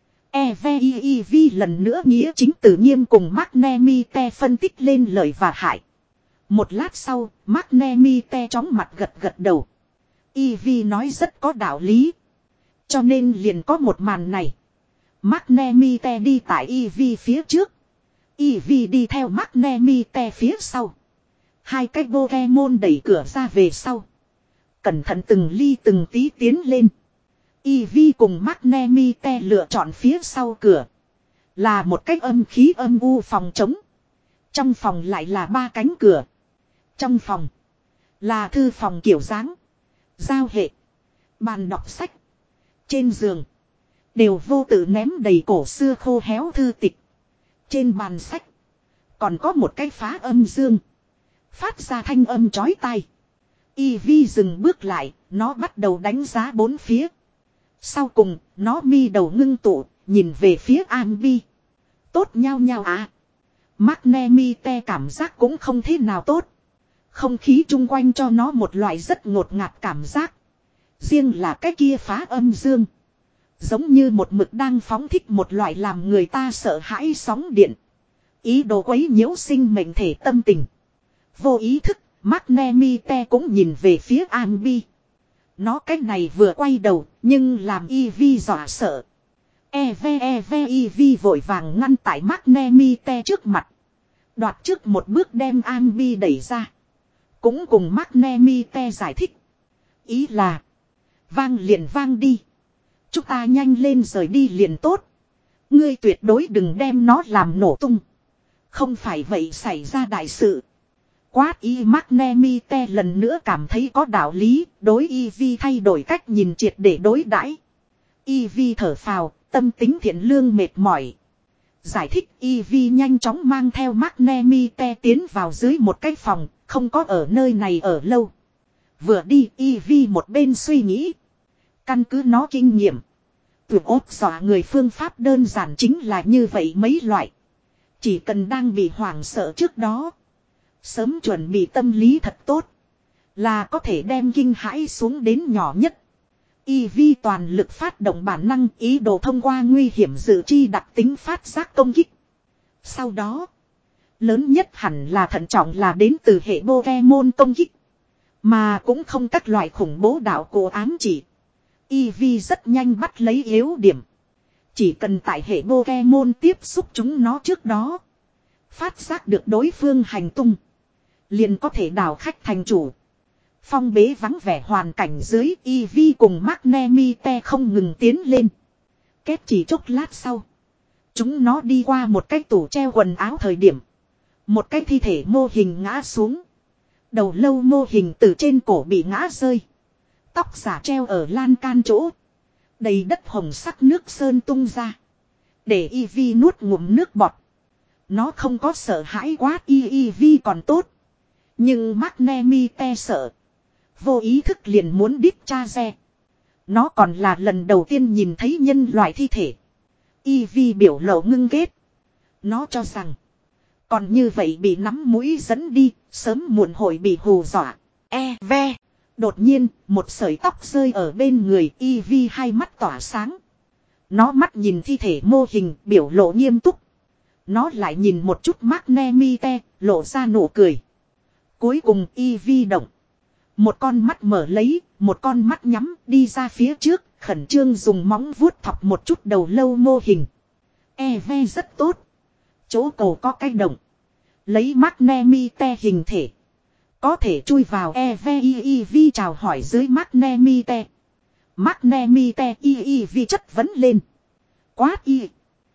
S1: Eve Eevee lần nữa nghĩa chính tử nghiêm cùng Magnemite phân tích lên lợi và hại. Một lát sau, Magnemite chóng mặt gật gật đầu. Eevee nói rất có đạo lý. Cho nên liền có một màn này. Magnemite đi tại Eevee phía trước. Eevee đi theo Magnemite phía sau. Hai cái Pokemon đẩy cửa ra về sau. Cẩn thận từng ly từng tí tiến lên. Eevee cùng Magnemite lựa chọn phía sau cửa. Là một cách âm khí âm u phòng trống. Trong phòng lại là ba cánh cửa. Trong phòng Là thư phòng kiểu dáng. Giao hệ. Bàn đọc sách. Trên giường. Đều vô tự ném đầy cổ xưa khô héo thư tịch. Trên bàn sách. Còn có một cái phá âm dương. Phát ra thanh âm chói tai. Y Vi dừng bước lại. Nó bắt đầu đánh giá bốn phía. Sau cùng, nó mi đầu ngưng tụ. Nhìn về phía Ambi. Tốt nhau nhau à. Magnemite cảm giác cũng không thế nào tốt. Không khí chung quanh cho nó một loại rất ngột ngạt cảm giác. Riêng là cái kia phá âm dương. Giống như một mực đang phóng thích một loại làm người ta sợ hãi sóng điện. Ý đồ quấy nhiễu sinh mệnh thể tâm tình. Vô ý thức, Magnemite cũng nhìn về phía Ambi. Nó cách này vừa quay đầu, nhưng làm Eevee dọa sợ. Eve Eve Eevee vội vàng ngăn tại Magnemite trước mặt. Đoạt trước một bước đem Ambi đẩy ra. Cũng cùng Magnemite giải thích. Ý là. Vang liền vang đi. Chúng ta nhanh lên rời đi liền tốt. Ngươi tuyệt đối đừng đem nó làm nổ tung. Không phải vậy xảy ra đại sự. Quát y Magnemite lần nữa cảm thấy có đạo lý. Đối Eevee thay đổi cách nhìn triệt để đối đãi. Eevee thở phào. Tâm tính thiện lương mệt mỏi. Giải thích Eevee nhanh chóng mang theo Magnemite tiến vào dưới một cái phòng. Không có ở nơi này ở lâu. Vừa đi Eevee một bên suy nghĩ. Căn cứ nó kinh nghiệm. Tuyệt ốt dọa người phương pháp đơn giản chính là như vậy mấy loại. Chỉ cần đang bị hoảng sợ trước đó. Sớm chuẩn bị tâm lý thật tốt. Là có thể đem kinh hãi xuống đến nhỏ nhất. Eevee toàn lực phát động bản năng ý đồ thông qua nguy hiểm dự chi đặc tính phát giác công kích. Sau đó. Lớn nhất hẳn là thận trọng là đến từ hệ Pokemon công kích. Mà cũng không các loại khủng bố đạo cổ ám chỉ. Eevee rất nhanh bắt lấy yếu điểm. Chỉ cần tại hệ Pokemon tiếp xúc chúng nó trước đó. Phát giác được đối phương hành tung. Liền có thể đảo khách thành chủ. Phong bế vắng vẻ hoàn cảnh dưới Eevee cùng Magnemite không ngừng tiến lên. Kết chỉ chốc lát sau. Chúng nó đi qua một cái tủ treo quần áo thời điểm. Một cái thi thể mô hình ngã xuống. Đầu lâu mô hình từ trên cổ bị ngã rơi. Tóc giả treo ở lan can chỗ. Đầy đất hồng sắc nước sơn tung ra. Để Eevee nuốt ngụm nước bọt. Nó không có sợ hãi quát y Eevee còn tốt. Nhưng Magnemite sợ. Vô ý thức liền muốn đít cha xe. Nó còn là lần đầu tiên nhìn thấy nhân loại thi thể. Eevee biểu lộ ngưng kết. Nó cho rằng. Còn như vậy bị nắm mũi dẫn đi. Sớm muộn hội bị hù dọa. E ve. Đột nhiên một sợi tóc rơi ở bên người Eevee hai mắt tỏa sáng. Nó mắt nhìn thi thể mô hình biểu lộ nghiêm túc. Nó lại nhìn một chút Magnemite lộ ra nụ cười. Cuối cùng Eevee động. Một con mắt mở lấy, một con mắt nhắm đi ra phía trước, khẩn trương dùng móng vuốt thọc một chút đầu lâu mô hình. Eve rất tốt. Chỗ cầu có cái động. Lấy Magnemite hình thể. Có thể chui vào Eve Eevee chào hỏi dưới Magnemite. Magnemite Eevee chất vấn lên. Quát y.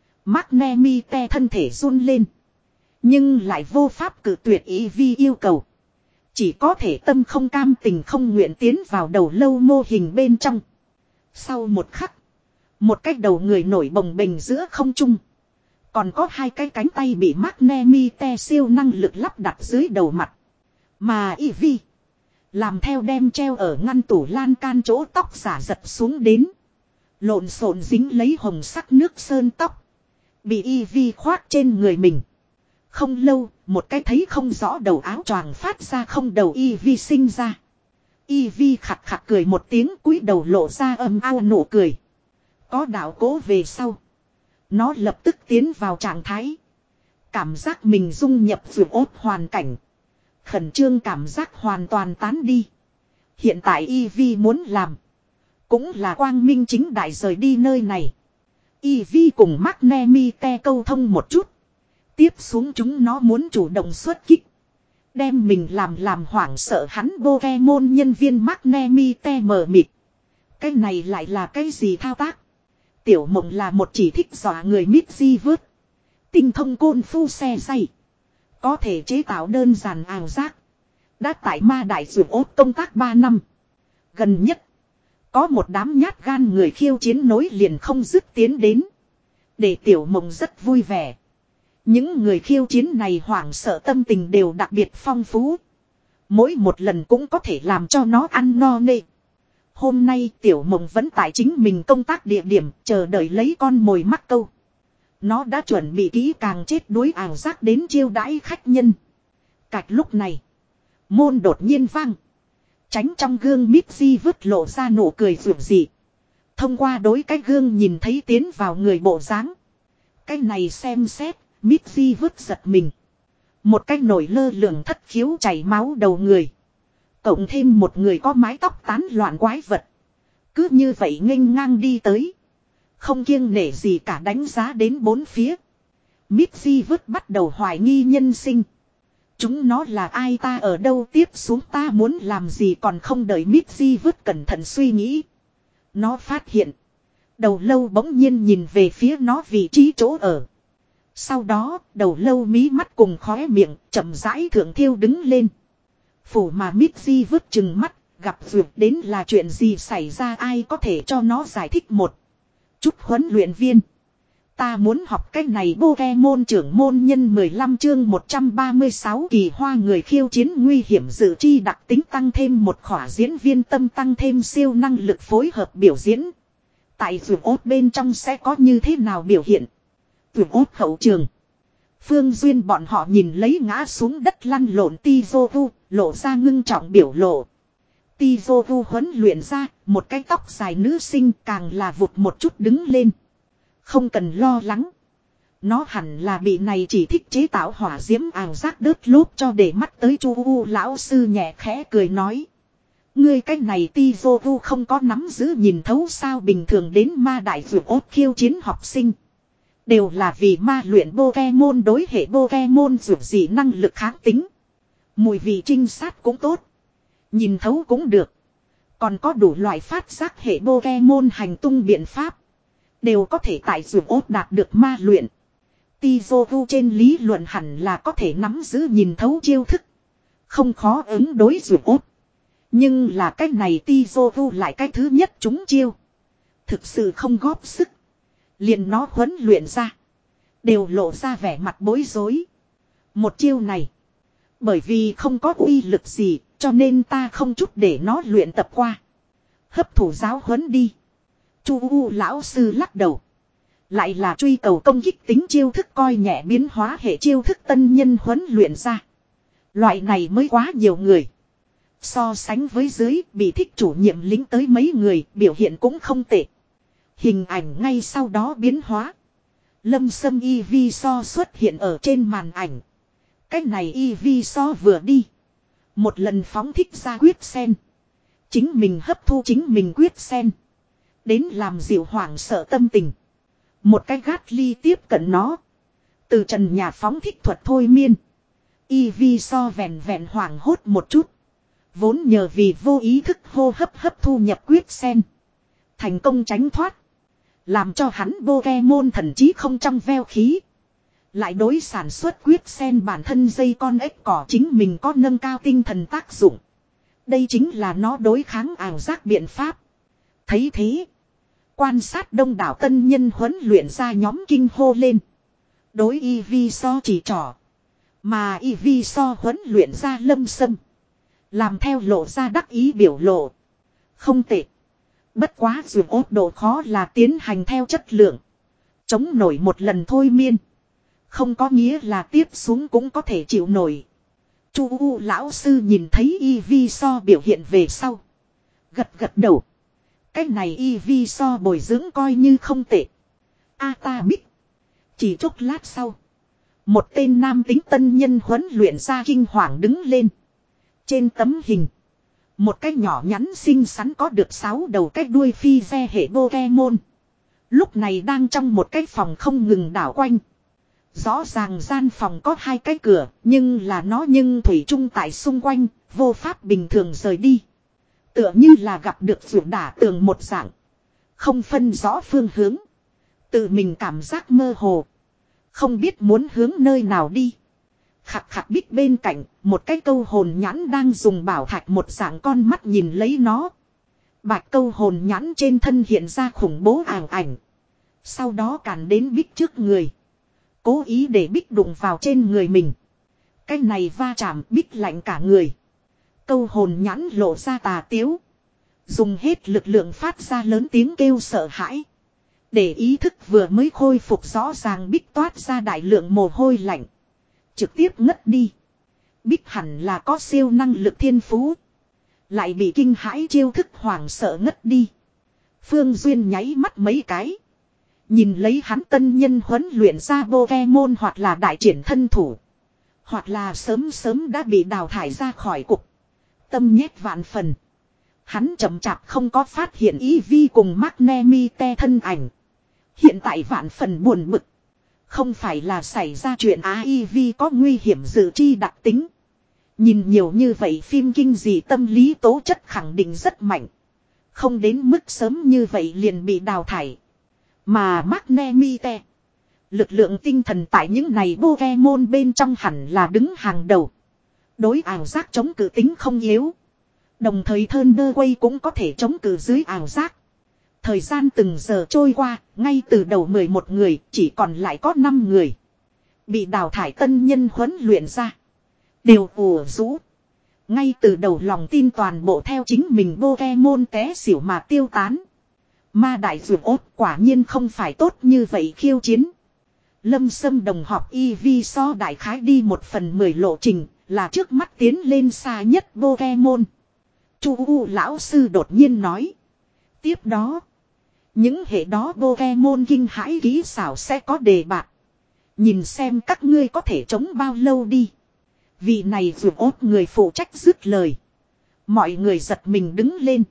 S1: Magnemite thân thể run lên. Nhưng lại vô pháp cự tuyệt Eevee yêu cầu. Chỉ có thể tâm không cam tình không nguyện tiến vào đầu lâu mô hình bên trong. Sau một khắc. Một cái đầu người nổi bồng bềnh giữa không trung. Còn có hai cái cánh tay bị Magnemite siêu năng lực lắp đặt dưới đầu mặt. Mà Eevee. Làm theo đem treo ở ngăn tủ lan can chỗ tóc giả giật xuống đến. Lộn xộn dính lấy hồng sắc nước sơn tóc. Bị Eevee khoác trên người mình. Không lâu, một cái thấy không rõ đầu áo choàng phát ra không đầu Eevee sinh ra. Eevee khặt khặt cười một tiếng cúi đầu lộ ra âm ao nụ cười. Có đạo cố về sau. Nó lập tức tiến vào trạng thái. Cảm giác mình dung nhập vượt ốt hoàn cảnh. Khẩn trương cảm giác hoàn toàn tán đi. Hiện tại Eevee muốn làm. Cũng là quang minh chính đại rời đi nơi này. Eevee cùng Magnemite câu thông một chút. Tiếp xuống chúng nó muốn chủ động xuất kích. Đem mình làm làm hoảng sợ hắn Pokemon nhân viên Magnemite mờ mịt. Cái này lại là cái gì thao tác? Tiểu Mộng là một chỉ thích dọa người mít di vớt. Tinh thông côn phu xe say. Có thể chế tạo đơn giản ảo giác. Đã tại ma đại dược ốt công tác ba năm. Gần nhất. Có một đám nhát gan người khiêu chiến nối liền không dứt tiến đến. Để Tiểu Mộng rất vui vẻ. Những người khiêu chiến này hoảng sợ tâm tình đều đặc biệt phong phú. Mỗi một lần cũng có thể làm cho nó ăn no nê. Hôm nay Tiểu Mộng vẫn tại chính mình công tác địa điểm chờ đợi lấy con mồi mắc câu. Nó đã chuẩn bị kỹ càng chết đuối ảo giác đến chiêu đãi khách nhân. Cạch lúc này. Môn đột nhiên vang. Tránh trong gương Mitzi vứt lộ ra nụ cười rượu dị. Thông qua đối cái gương nhìn thấy tiến vào người bộ dáng. Cái này xem xét, Mitzi vứt giật mình. Một cái nổi lơ lửng thất khiếu chảy máu đầu người. Cộng thêm một người có mái tóc tán loạn quái vật. Cứ như vậy nghênh ngang đi tới. Không kiêng nể gì cả đánh giá đến bốn phía. Mitzi vứt bắt đầu hoài nghi nhân sinh. Chúng nó là ai ta ở đâu tiếp xuống ta muốn làm gì còn không đợi Mitzi vứt cẩn thận suy nghĩ. Nó phát hiện. Đầu lâu bỗng nhiên nhìn về phía nó vị trí chỗ ở. Sau đó đầu lâu mí mắt cùng khóe miệng chậm rãi thượng thiêu đứng lên. Phủ mà Mitzi vứt chừng mắt gặp vượt đến là chuyện gì xảy ra ai có thể cho nó giải thích một chút huấn luyện viên. Ta muốn học cách này Pokemon trưởng môn nhân mười lăm chương một trăm ba mươi sáu kỳ hoa người khiêu chiến nguy hiểm dự chi đặc tính tăng thêm một khỏa diễn viên tâm tăng thêm siêu năng lực phối hợp biểu diễn. Tại vườn ốt bên trong sẽ có như thế nào biểu hiện? Vườn ốt hậu trường. Phương Duyên bọn họ nhìn lấy ngã xuống đất lăn lộn Tizovu, lộ ra ngưng trọng biểu lộ. Tizovu huấn luyện ra, một cái tóc dài nữ sinh càng là vụt một chút đứng lên. Không cần lo lắng. Nó hẳn là bị này chỉ thích chế tạo hỏa diễm ảo giác đớt lốp cho để mắt tới Chu U lão sư nhẹ khẽ cười nói. Ngươi cái này Tizovu không có nắm giữ nhìn thấu sao bình thường đến ma đại vượt ốt khiêu chiến học sinh. Đều là vì ma luyện Pokemon đối hệ Pokemon vượt dị năng lực kháng tính. Mùi vị trinh sát cũng tốt. Nhìn thấu cũng được. Còn có đủ loại phát giác hệ Pokemon hành tung biện pháp. Đều có thể tại vượt ốt đạt được ma luyện. Tizovu trên lý luận hẳn là có thể nắm giữ nhìn thấu chiêu thức. Không khó ứng đối vượt ốt. Nhưng là cái này Tizovu lại cái thứ nhất trúng chiêu. Thực sự không góp sức. Liền nó huấn luyện ra. Đều lộ ra vẻ mặt bối rối. Một chiêu này. Bởi vì không có uy lực gì. Cho nên ta không chút để nó luyện tập qua. Hấp thụ giáo huấn đi. Chu U lão sư lắc đầu. Lại là truy cầu công kích tính chiêu thức coi nhẹ biến hóa hệ chiêu thức tân nhân huấn luyện ra. Loại này mới quá nhiều người. So sánh với dưới bị thích chủ nhiệm lính tới mấy người biểu hiện cũng không tệ. Hình ảnh ngay sau đó biến hóa. Lâm Sâm Eviso xuất hiện ở trên màn ảnh. Cách này Eviso vừa đi. Một lần phóng thích ra quyết sen. Chính mình hấp thu chính mình quyết sen. Đến làm dịu hoảng sợ tâm tình. Một cái gát ly tiếp cận nó. Từ trần nhà phóng thích thuật thôi miên. Eviso vẹn vẹn hoảng hốt một chút. Vốn nhờ vì vô ý thức hô hấp hấp thu nhập quyết sen. Thành công tránh thoát. Làm cho hắn Pokemon thần trí không trong veo khí. Lại đối sản xuất quyết sen bản thân dây con ếch cỏ chính mình có nâng cao tinh thần tác dụng. Đây chính là nó đối kháng ảo giác biện pháp. Thấy thế. Quan sát đông đảo tân nhân huấn luyện ra nhóm kinh hô lên. Đối Eviso chỉ trỏ. Mà Eviso huấn luyện ra Lâm Sâm. Làm theo lộ ra đắc ý biểu lộ. Không tệ. Bất quá dù ốt độ khó là tiến hành theo chất lượng. Chống nổi một lần thôi miên. Không có nghĩa là tiếp xuống cũng có thể chịu nổi. Chu U lão sư nhìn thấy Eviso biểu hiện về sau. Gật gật đầu. Cái này Eviso bồi dưỡng coi như không tệ. A ta biết. Chỉ chốc lát sau. Một tên nam tính tân nhân huấn luyện ra kinh hoàng đứng lên. Trên tấm hình. Một cái nhỏ nhắn xinh xắn có được sáu đầu cái đuôi phi ve hệ Pokemon. Lúc này đang trong một cái phòng không ngừng đảo quanh. Rõ ràng gian phòng có hai cái cửa. Nhưng là nó nhưng thủy chung tại xung quanh. Vô pháp bình thường rời đi. Tựa như là gặp được vượt đả tường một dạng. Không phân rõ phương hướng. Tự mình cảm giác mơ hồ. Không biết muốn hướng nơi nào đi. Khặt khặt Bích bên cạnh, một cái câu hồn nhãn đang dùng bảo thạch một dạng con mắt nhìn lấy nó. Bạch câu hồn nhãn trên thân hiện ra khủng bố ảo ảnh. Sau đó càn đến Bích trước người. Cố ý để Bích đụng vào trên người mình. Cái này va chạm Bích lạnh cả người. Câu hồn nhãn lộ ra tà tiếu. Dùng hết lực lượng phát ra lớn tiếng kêu sợ hãi. Để ý thức vừa mới khôi phục rõ ràng Bích toát ra đại lượng mồ hôi lạnh. Trực tiếp ngất đi. Bích hẳn là có siêu năng lực thiên phú. Lại bị kinh hãi chiêu thức hoảng sợ ngất đi. Phương Duyên nháy mắt mấy cái. Nhìn lấy hắn tân nhân huấn luyện ra Pokemon hoặc là đại triển thân thủ. Hoặc là sớm sớm đã bị đào thải ra khỏi cục. Tâm nhét vạn phần. Hắn chậm chạp không có phát hiện Eevee cùng Magnemite thân ảnh. Hiện tại vạn phần buồn bực. Không phải là xảy ra chuyện á Eevee có nguy hiểm dự chi đặc tính. Nhìn nhiều như vậy phim kinh dị tâm lý tố chất khẳng định rất mạnh. Không đến mức sớm như vậy liền bị đào thải. Mà Magnemite. Lực lượng tinh thần tại những này Pokemon bên trong hẳn là đứng hàng đầu. Đối ảo giác chống cự tính không yếu. Đồng thời Thunderwave cũng có thể chống cự dưới ảo giác. Thời gian từng giờ trôi qua, ngay từ đầu mười một người, chỉ còn lại có năm người. Bị đào thải tân nhân huấn luyện ra. Đều ùa rũ. Ngay từ đầu lòng tin toàn bộ theo chính mình Pokemon té xỉu mà tiêu tán. Ma đại dược ốt quả nhiên không phải tốt như vậy khiêu chiến. Lâm Sâm đồng học Eevee so đại khái đi một phần mười lộ trình, là trước mắt tiến lên xa nhất Pokemon. Chu U lão sư đột nhiên nói. Tiếp đó, những hệ đó Pokemon kinh hãi kỹ xảo sẽ có đề bạt. Nhìn xem các ngươi có thể chống bao lâu đi. Vị này vượt ốt người phụ trách dứt lời. Mọi người giật mình đứng lên.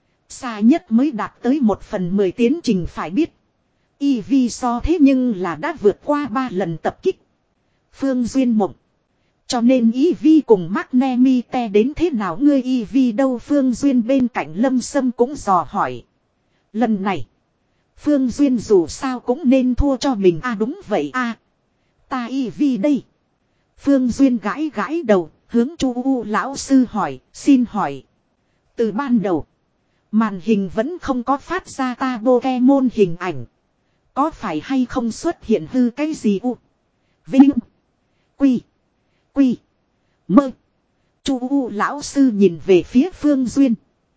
S1: Xa nhất mới đạt tới một phần mười tiến trình phải biết. Eevee so thế nhưng là đã vượt qua ba lần tập kích. Phương Duyên mộng. Cho nên Eevee cùng Magnemite đến thế nào ngươi Eevee đâu Phương Duyên bên cạnh Lâm Sâm cũng dò hỏi. Lần này. Phương Duyên dù sao cũng nên thua cho mình a à, đúng vậy a à, ta Eevee đây. Phương Duyên gãi gãi đầu, hướng Chu U lão sư hỏi, xin hỏi. Từ ban đầu, màn hình vẫn không có phát ra ta Pokemon hình ảnh. Có phải hay không xuất hiện hư cái gì u? Vinh. Quy. Quy. Mơ. Chu U lão sư nhìn về phía Phương Duyên.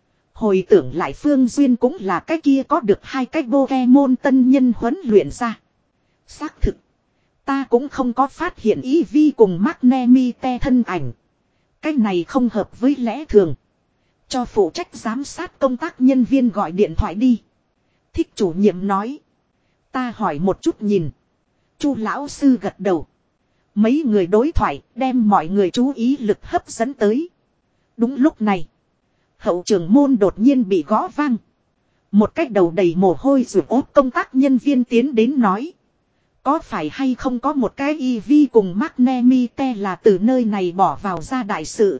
S1: Hồi tưởng lại Phương Duyên cũng là cái kia có được hai cái Pokemon tân nhân huấn luyện ra. Xác thực. Ta cũng không có phát hiện Eevee cùng Magnemite thân ảnh. Cái này không hợp với lẽ thường. Cho phụ trách giám sát công tác nhân viên gọi điện thoại đi. Thích chủ nhiệm nói. Ta hỏi một chút nhìn. Chu lão sư gật đầu. Mấy người đối thoại đem mọi người chú ý lực hấp dẫn tới. Đúng lúc này. Hậu trường môn đột nhiên bị gõ vang. Một cách đầu đầy mồ hôi rụt ốt công tác nhân viên tiến đến nói. Có phải hay không có một cái Eevee cùng Magnemite là từ nơi này bỏ vào ra đại sự.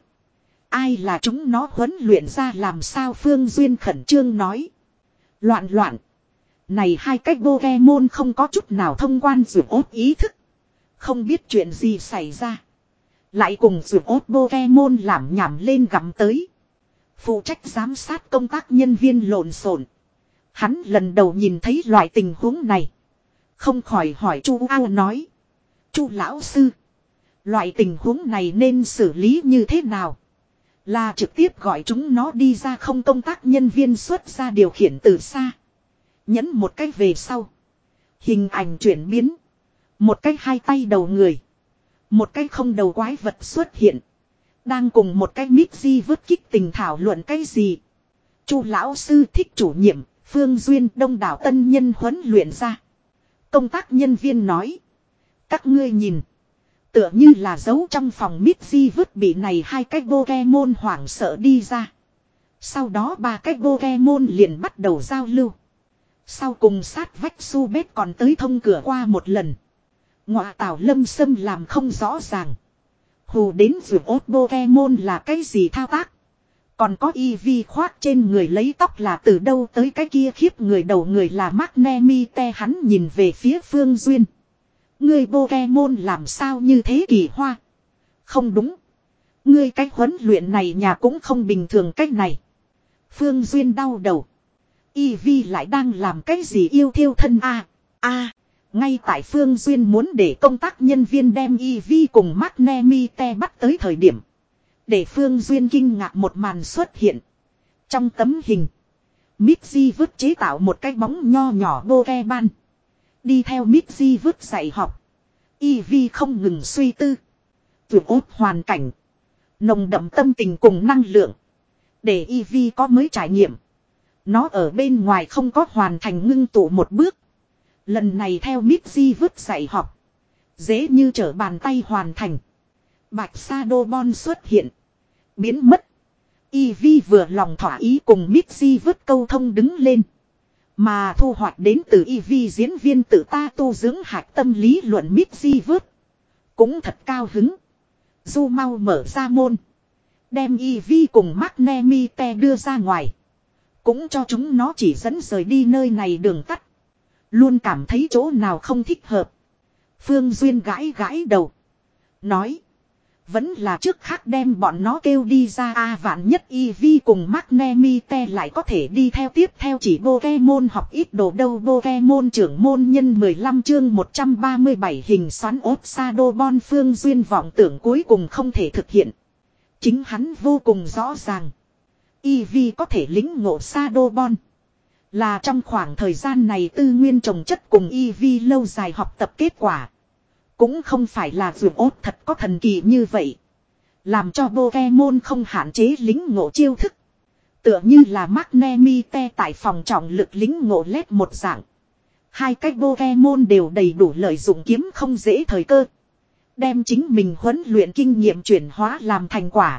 S1: Ai là chúng nó huấn luyện ra làm sao Phương Duyên khẩn trương nói. Loạn loạn. Này hai cách Pokemon không có chút nào thông quan rụt ốt ý thức. Không biết chuyện gì xảy ra. Lại cùng rụt ốt Pokemon làm nhảm lên gặm tới. Phụ trách giám sát công tác nhân viên lộn xộn. Hắn lần đầu nhìn thấy loại tình huống này. Không khỏi hỏi Chu Ao nói. Chu lão sư. Loại tình huống này nên xử lý như thế nào? Là trực tiếp gọi chúng nó đi ra không công tác nhân viên xuất ra điều khiển từ xa. Nhấn một cái về sau. Hình ảnh chuyển biến. Một cái hai tay đầu người. Một cái không đầu quái vật xuất hiện. Đang cùng một cái mít di vứt kích tình thảo luận cái gì. Chu lão sư thích chủ nhiệm. Phương Duyên đông đảo tân nhân huấn luyện ra. Công tác nhân viên nói. Các ngươi nhìn. Tựa như là giấu trong phòng mít di vứt bị này hai cái Pokemon hoảng sợ đi ra. Sau đó ba cái Pokemon liền bắt đầu giao lưu. Sau cùng sát vách su bét còn tới thông cửa qua một lần. Ngọa tảo Lâm Sâm làm không rõ ràng. Hù đến vượt ốt Pokemon là cái gì thao tác. Còn có Eevee khoác trên người lấy tóc là từ đâu tới cái kia khiếp người đầu người là Magnemite hắn nhìn về phía Phương Duyên. Người Pokemon làm sao như thế kỳ hoa. Không đúng. Ngươi cách huấn luyện này nhà cũng không bình thường cách này. Phương Duyên đau đầu. Y Vi lại đang làm cái gì yêu thiêu thân a a ngay tại Phương Duyên muốn để công tác nhân viên đem Y Vi cùng Magnemite bắt tới thời điểm. Để Phương Duyên kinh ngạc một màn xuất hiện. Trong tấm hình. Mitzi vứt chế tạo một cái bóng nho nhỏ Pokemon. Đi theo Mitzi vứt dạy học. Y Vi không ngừng suy tư. Tuyệt ốt hoàn cảnh. Nồng đậm tâm tình cùng năng lượng. Để Y Vi có mới trải nghiệm. Nó ở bên ngoài không có hoàn thành ngưng tụ một bước. Lần này theo Mitzi vứt dạy học. Dễ như trở bàn tay hoàn thành. Bạch Shadowball xuất hiện. Biến mất. Y Vi vừa lòng thỏa ý cùng Mitzi vứt câu thông đứng lên. Mà thu hoạch đến từ Y Vi diễn viên tự ta tu dưỡng hạch tâm lý luận Mitzi vứt. Cũng thật cao hứng. Du mau mở ra môn. Đem Y Vi cùng Magnemite đưa ra ngoài. Cũng cho chúng nó chỉ dẫn rời đi nơi này đường tắt. Luôn cảm thấy chỗ nào không thích hợp. Phương Duyên gãi gãi đầu. Nói. Vẫn là trước khác đem bọn nó kêu đi ra a à, vạn nhất Y Vi cùng Magnemite lại có thể đi theo tiếp theo chỉ Pokemon học ít đồ đâu. Pokemon trưởng môn nhân mười lăm chương một trăm ba mươi bảy hình xoắn ốt Shadowball. Phương Duyên vọng tưởng cuối cùng không thể thực hiện. Chính hắn vô cùng rõ ràng. Y Vi có thể lĩnh ngộ Shadowball. Là trong khoảng thời gian này tư nguyên trồng chất cùng Y Vi lâu dài học tập kết quả. Cũng không phải là dược ốt thật có thần kỳ như vậy. Làm cho Pokemon không hạn chế lĩnh ngộ chiêu thức. Tựa như là Magnemite tại phòng trọng lực lĩnh ngộ led một dạng. Hai cách Pokemon đều đầy đủ lợi dụng kiếm không dễ thời cơ. Đem chính mình huấn luyện kinh nghiệm chuyển hóa làm thành quả.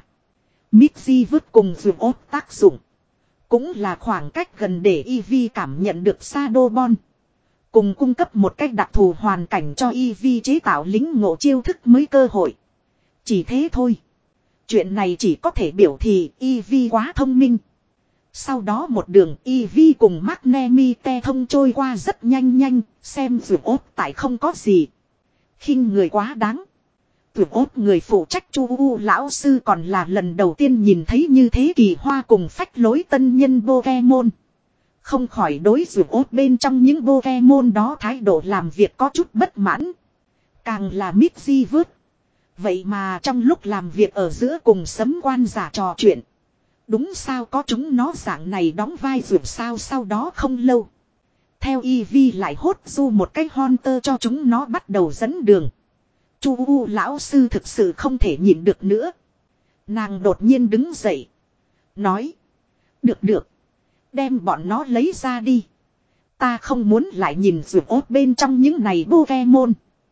S1: Mitzi vứt cùng dược ốt tác dụng. Cũng là khoảng cách gần để Y Vi cảm nhận được Shadowball. Cùng cung cấp một cách đặc thù hoàn cảnh cho Y Vi chế tạo lĩnh ngộ chiêu thức mới cơ hội. Chỉ thế thôi. Chuyện này chỉ có thể biểu thị Y Vi quá thông minh. Sau đó một đường Y Vi cùng Magnemite thông trôi qua rất nhanh nhanh. Xem dược ốt tại không có gì. Khinh người quá đáng. Tuyệt ốt người phụ trách Chu U lão sư còn là lần đầu tiên nhìn thấy như thế kỳ hoa cùng phách lối tân nhân Pokemon. Không khỏi đối dược ốt bên trong những Pokemon đó thái độ làm việc có chút bất mãn. Càng là Mitzi vứt. Vậy mà trong lúc làm việc ở giữa cùng sấm quan giả trò chuyện. Đúng sao có chúng nó dạng này đóng vai dược sao sau đó không lâu. Theo Y Vi lại hốt du một cái Haunter cho chúng nó bắt đầu dẫn đường. Chu U lão sư thực sự không thể nhịn được nữa. Nàng đột nhiên đứng dậy. Nói. Được được. Đem bọn nó lấy ra đi. Ta không muốn lại nhìn dược ốt bên trong những này Pokemon.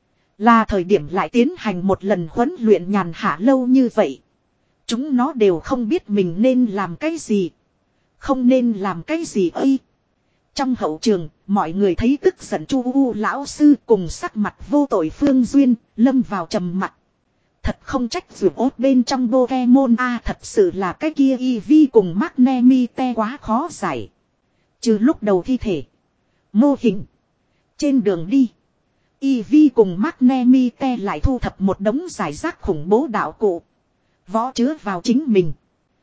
S1: Là thời điểm lại tiến hành một lần huấn luyện nhàn hạ lâu như vậy. Chúng nó đều không biết mình nên làm cái gì. Không nên làm cái gì ấy. Trong hậu trường, mọi người thấy tức giận Chu U lão sư cùng sắc mặt vô tội Phương Duyên, lâm vào trầm mặc. Thật không trách dược ốt bên trong Pokemon a thật sự là cái kia Y Vi cùng Magnemite quá khó giải. Trừ lúc đầu thi thể, mô hình, trên đường đi, Y Vi cùng Magnemite lại thu thập một đống giải rác khủng bố đạo cụ. Võ chứa vào chính mình.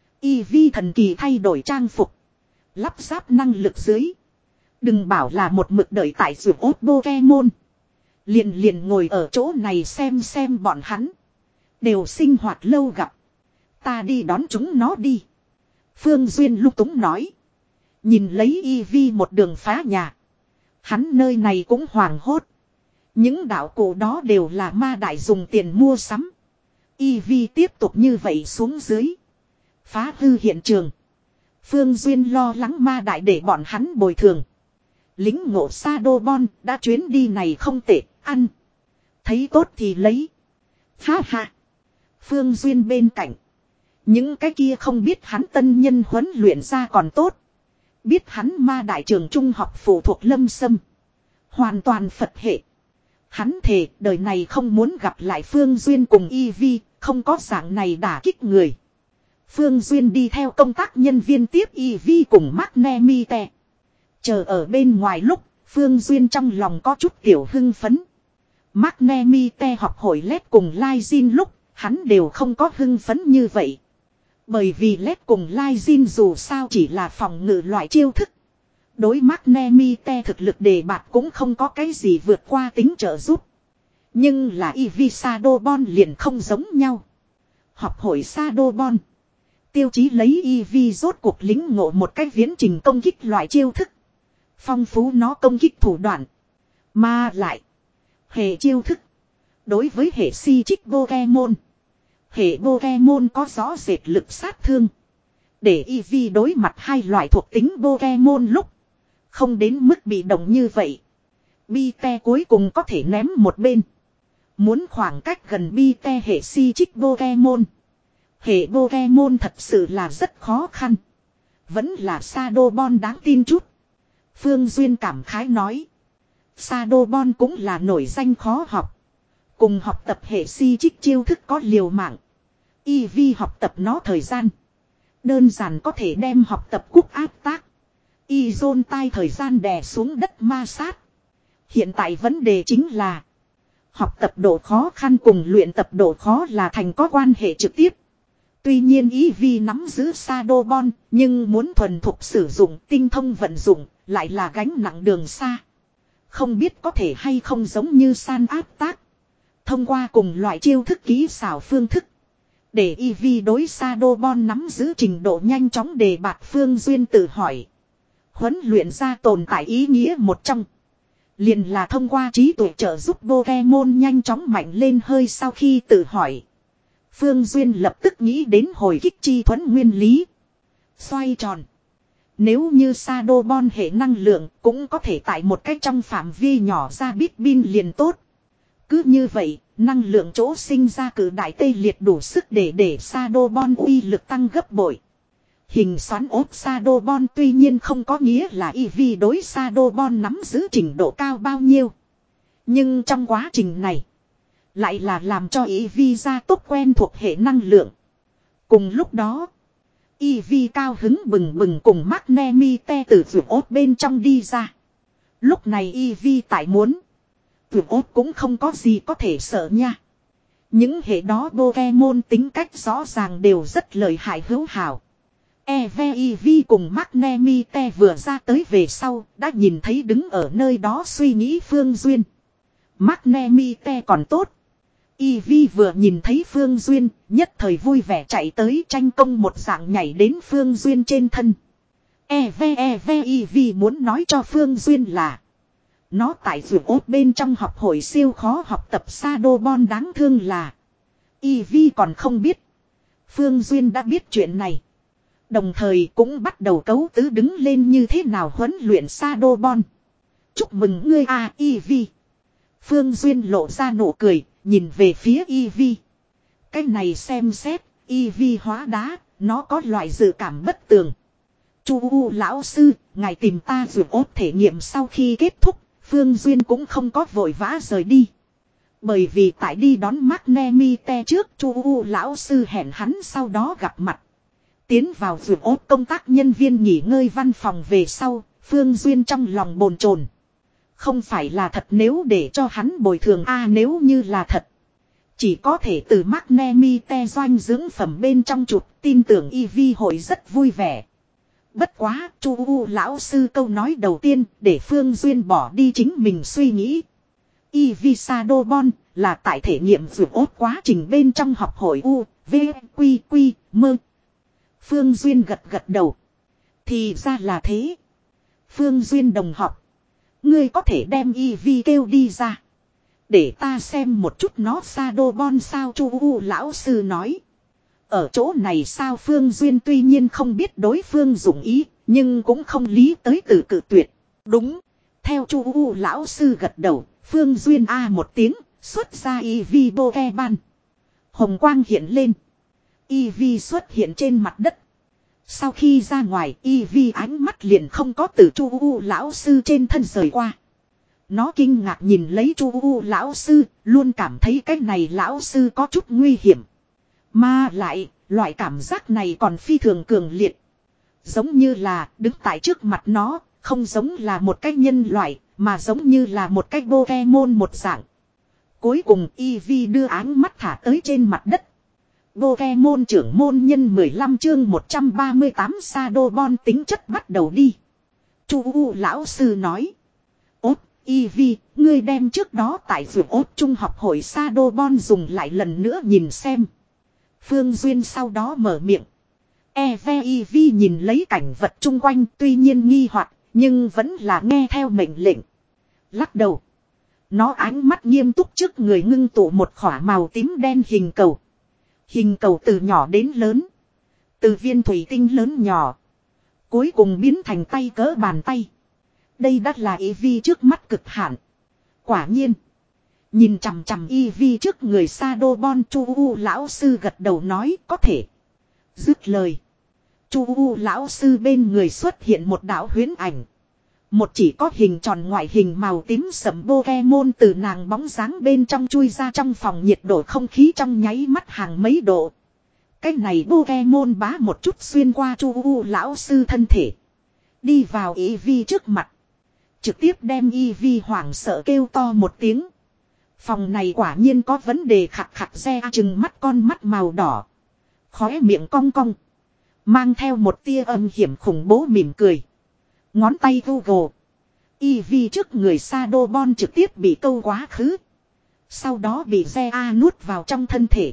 S1: Y Vi thần kỳ thay đổi trang phục, lắp ráp năng lực dưới. Đừng bảo là một mực đợi tại dược ốt Pokemon. Liền liền ngồi ở chỗ này xem xem bọn hắn. Đều sinh hoạt lâu gặp. Ta đi đón chúng nó đi. Phương Duyên lúc túng nói. Nhìn lấy Y Vi một đường phá nhà. Hắn nơi này cũng hoảng hốt. Những đạo cụ đó đều là ma đại dùng tiền mua sắm. Y Vi tiếp tục như vậy xuống dưới. Phá hư hiện trường. Phương Duyên lo lắng ma đại để bọn hắn bồi thường. Lính ngộ Shadowball đã chuyến đi này không tệ, ăn. Thấy tốt thì lấy. Ha ha. Phương Duyên bên cạnh. Những cái kia không biết hắn tân nhân huấn luyện ra còn tốt. Biết hắn ma đại trường trung học phụ thuộc Lâm Sâm. Hoàn toàn Phật hệ. Hắn thề đời này không muốn gặp lại Phương Duyên cùng Y Vi, không có dạng này đả kích người. Phương Duyên đi theo công tác nhân viên tiếp Y Vi cùng Magnemite. Chờ ở bên ngoài lúc, Phương Duyên trong lòng có chút tiểu hưng phấn. Magnemite học hội led cùng Lai Jin lúc, hắn đều không có hưng phấn như vậy. Bởi vì L E D cùng Lai Jin dù sao chỉ là phòng ngự loại chiêu thức. Đối Magnemite thực lực đề bạt cũng không có cái gì vượt qua tính trợ giúp. Nhưng là Eevee Shadowbond liền không giống nhau. Học hội Shadowbond. Tiêu chí lấy Eevee rốt cuộc lính ngộ một cái viễn trình công kích loại chiêu thức. Phong phú nó công kích thủ đoạn. Mà lại. Hệ chiêu thức. Đối với hệ si trích Pokemon. Hệ Pokemon có rõ rệt lực sát thương. Để Eevee đối mặt hai loại thuộc tính Pokemon lúc. Không đến mức bị động như vậy. Bite cuối cùng có thể ném một bên. Muốn khoảng cách gần Bite hệ si trích Pokemon. Hệ Pokemon thật sự là rất khó khăn. Vẫn là Shadowbond đáng tin chút. Phương Duyên cảm khái nói. Shadowbond cũng là nổi danh khó học. Cùng học tập hệ si trích chiêu thức có liều mạng. Eevee học tập nó thời gian. Đơn giản có thể đem học tập cúc áp tác. Y-zone tai thời gian đè xuống đất ma sát. Hiện tại vấn đề chính là. Học tập độ khó khăn cùng luyện tập độ khó là thành có quan hệ trực tiếp. Tuy nhiên Eevee nắm giữ Shadowbond, nhưng muốn thuần thục sử dụng tinh thông vận dụng, lại là gánh nặng đường xa. Không biết có thể hay không giống như san áp tác. Thông qua cùng loại chiêu thức kỹ xảo phương thức. Để Eevee đối Shadowbond nắm giữ trình độ nhanh chóng đề bạt Phương Duyên tự hỏi. Huấn luyện ra tồn tại ý nghĩa một trong. Liền là thông qua trí tuệ trợ giúp Pokemon nhanh chóng mạnh lên hơi sau khi tự hỏi. Phương Duyên lập tức nghĩ đến hồi kích chi thuẫn nguyên lý. Xoay tròn. Nếu như Shadowbond hệ năng lượng cũng có thể tại một cách trong phạm vi nhỏ ra bit bin liền tốt. Cứ như vậy, năng lượng chỗ sinh ra cử đại tê liệt đủ sức để để Shadowbond uy lực tăng gấp bội. Hình xoắn ốp Shadowbond tuy nhiên không có nghĩa là Eevee đối Shadowbond nắm giữ trình độ cao bao nhiêu. Nhưng trong quá trình này, lại là làm cho Eevee ra tốt quen thuộc hệ năng lượng. Cùng lúc đó, Eevee cao hứng bừng bừng cùng Magnemite từ vượt ốp bên trong đi ra. Lúc này Eevee tại muốn. Vượt ốp cũng không có gì có thể sợ nha. Những hệ đó Pokemon tính cách rõ ràng đều rất lợi hại hữu hảo. Eevee cùng Magnemite vừa ra tới về sau, đã nhìn thấy đứng ở nơi đó suy nghĩ Phương Duyên. Magnemite còn tốt. Eevee vừa nhìn thấy Phương Duyên, nhất thời vui vẻ chạy tới tranh công một dạng nhảy đến Phương Duyên trên thân. Eve Eve Eevee muốn nói cho Phương Duyên là nó tại vườn ốt bên trong học hội siêu khó học tập Shadowbond đáng thương là Eevee còn không biết. Phương Duyên đã biết chuyện này. Đồng thời cũng bắt đầu cấu tứ đứng lên như thế nào huấn luyện Shadowbond. Chúc mừng ngươi à Eevee. Phương Duyên lộ ra nụ cười, nhìn về phía Eevee. Cái này xem xét, Eevee hóa đá, nó có loại dự cảm bất tường. Chu U lão sư, ngài tìm ta vượt ốt thể nghiệm sau khi kết thúc, Phương Duyên cũng không có vội vã rời đi. Bởi vì tại đi đón Magnemite trước, Chu U lão sư hẹn hắn sau đó gặp mặt. Tiến vào vượt ốt công tác nhân viên nghỉ ngơi văn phòng về sau, Phương Duyên trong lòng bồn chồn. Không phải là thật nếu để cho hắn bồi thường a à, nếu như là thật. Chỉ có thể từ Magnemite doanh dưỡng phẩm bên trong chụp, tin tưởng Eevee hội rất vui vẻ. Bất quá, Chu U lão sư câu nói đầu tiên để Phương Duyên bỏ đi chính mình suy nghĩ. Eevee Shadowbond là tại thể nghiệm vượt ốt quá trình bên trong học hội U, V, Quy, Quy, Mơ. Phương Duyên gật gật đầu. Thì ra là thế. Phương Duyên đồng học. Ngươi có thể đem Eevee kêu đi ra. Để ta xem một chút nó Shadowbond sao Chu U lão sư nói. Ở chỗ này sao Phương Duyên tuy nhiên không biết đối phương dụng ý. Nhưng cũng không lý tới từ cự tuyệt. Đúng. Theo Chu U lão sư gật đầu. Phương Duyên a một tiếng. Xuất ra Eevee Pokemon. Hồng quang hiện lên. Eevee xuất hiện trên mặt đất. Sau khi ra ngoài Eevee ánh mắt liền không có từ Chu U lão sư trên thân rời qua. Nó kinh ngạc nhìn lấy Chu U lão sư, luôn cảm thấy cái này lão sư có chút nguy hiểm. Mà lại, loại cảm giác này còn phi thường cường liệt. Giống như là đứng tại trước mặt nó, không giống là một cái nhân loại, mà giống như là một cái Pokemon một dạng. Cuối cùng Eevee đưa áng mắt thả tới trên mặt đất. Pokemon trưởng môn nhân mười lăm chương một trăm ba mươi tám Shadowball tính chất bắt đầu đi. Chu U lão sư nói. Ốt, Eevee, ngươi đem trước đó tại vườn ốt trung học hội Shadowball dùng lại lần nữa nhìn xem. Phương Duyên sau đó mở miệng. Eve Eevee nhìn lấy cảnh vật chung quanh tuy nhiên nghi hoặc nhưng vẫn là nghe theo mệnh lệnh. Lắc đầu. Nó ánh mắt nghiêm túc trước người ngưng tụ một khỏa màu tím đen hình cầu. Hình cầu từ nhỏ đến lớn. Từ viên thủy tinh lớn nhỏ. Cuối cùng biến thành tay cỡ bàn tay. Đây đã là Eevee trước mắt cực hạn. Quả nhiên. Nhìn chằm chằm Eevee trước người Shadowball, Chu U lão sư gật đầu nói có thể. Dứt lời. Chu U lão sư bên người xuất hiện một đạo huyễn ảnh. Một chỉ có hình tròn ngoại hình màu tím sẫm Pokemon từ nàng bóng dáng bên trong chui ra trong phòng, nhiệt độ không khí trong nháy mắt hàng mấy độ. Cái này Pokemon bá một chút xuyên qua Chu U lão sư thân thể. Đi vào Eevee trước mặt. Trực tiếp đem Eevee hoảng sợ kêu to một tiếng. Phòng này quả nhiên có vấn đề, khặt khặt xe chừng mắt con mắt màu đỏ. Khóe miệng cong cong. Mang theo một tia âm hiểm khủng bố mỉm cười. Ngón tay Google. Eevee trước người Shadowball trực tiếp bị câu quá khứ. Sau đó bị Zea nuốt vào trong thân thể.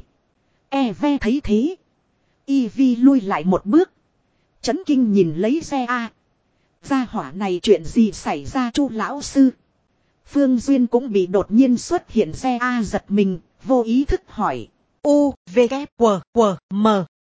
S1: Eve thấy thế. Eevee lui lại một bước. Chấn kinh nhìn lấy Zea. Gia hỏa này chuyện gì xảy ra Chu lão sư? Phương Duyên cũng bị đột nhiên xuất hiện Zea giật mình, vô ý thức hỏi. U, V, K, W, W, M.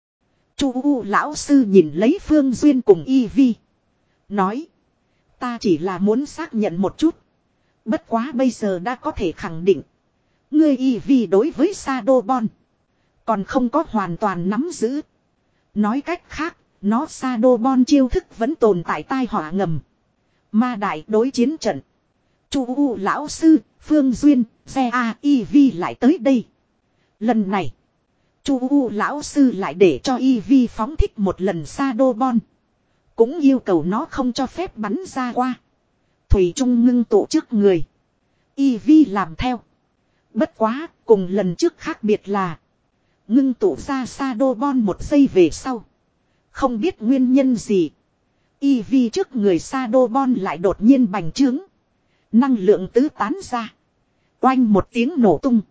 S1: Chu U lão sư nhìn lấy Phương Duyên cùng Eevee. Nói. Ta chỉ là muốn xác nhận một chút. Bất quá bây giờ đã có thể khẳng định. Ngươi Eevee đối với Shadowball. Còn không có hoàn toàn nắm giữ. Nói cách khác. Nó Shadowball chiêu thức vẫn tồn tại tai họa ngầm. Ma đại đối chiến trận. Chu U lão sư, Phương Duyên, Zea, Eevee lại tới đây. Lần này. Chu U lão sư lại để cho Eevee phóng thích một lần Shadowball. Cũng yêu cầu nó không cho phép bắn ra qua. Thủy Trung ngưng tụ trước người. Eevee làm theo. Bất quá, cùng lần trước khác biệt là. Ngưng tụ ra Shadowball một giây về sau. Không biết nguyên nhân gì. Eevee trước người Shadowball lại đột nhiên bành trướng. Năng lượng tứ tán ra. Oanh một tiếng nổ tung.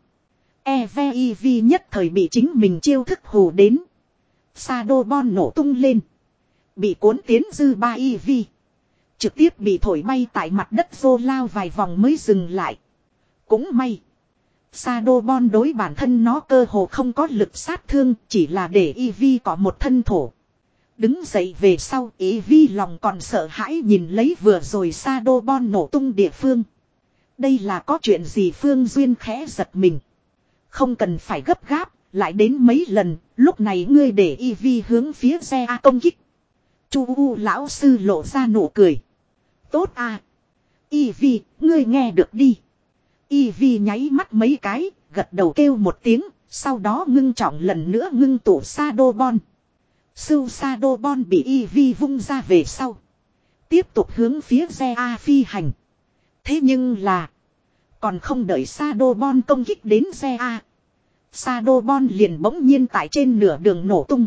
S1: Eve Eevee nhất thời bị chính mình chiêu thức hù đến. Shadowball nổ tung lên. Bị cuốn tiến dư ba Eevee. Trực tiếp bị thổi bay tại mặt đất vô lao vài vòng mới dừng lại. Cũng may. Shadowball đối bản thân nó cơ hồ không có lực sát thương. Chỉ là để Eevee có một thân thổ. Đứng dậy về sau Eevee lòng còn sợ hãi nhìn lấy vừa rồi Shadowball nổ tung địa phương. Đây là có chuyện gì? Phương Duyên khẽ giật mình. Không cần phải gấp gáp, lại đến mấy lần, lúc này ngươi để Eevee hướng phía Zea công kích. Chu U lão sư lộ ra nụ cười. Tốt à. Eevee, ngươi nghe được đi. Eevee nháy mắt mấy cái, gật đầu kêu một tiếng, sau đó ngưng trọng lần nữa ngưng tụ Shadowball. Sưu Shadowball bị Eevee vung ra về sau. Tiếp tục hướng phía Zea phi hành. Thế nhưng là. Còn không đợi Shadowball công kích đến Zea. Shadowball liền bỗng nhiên tại trên nửa đường nổ tung.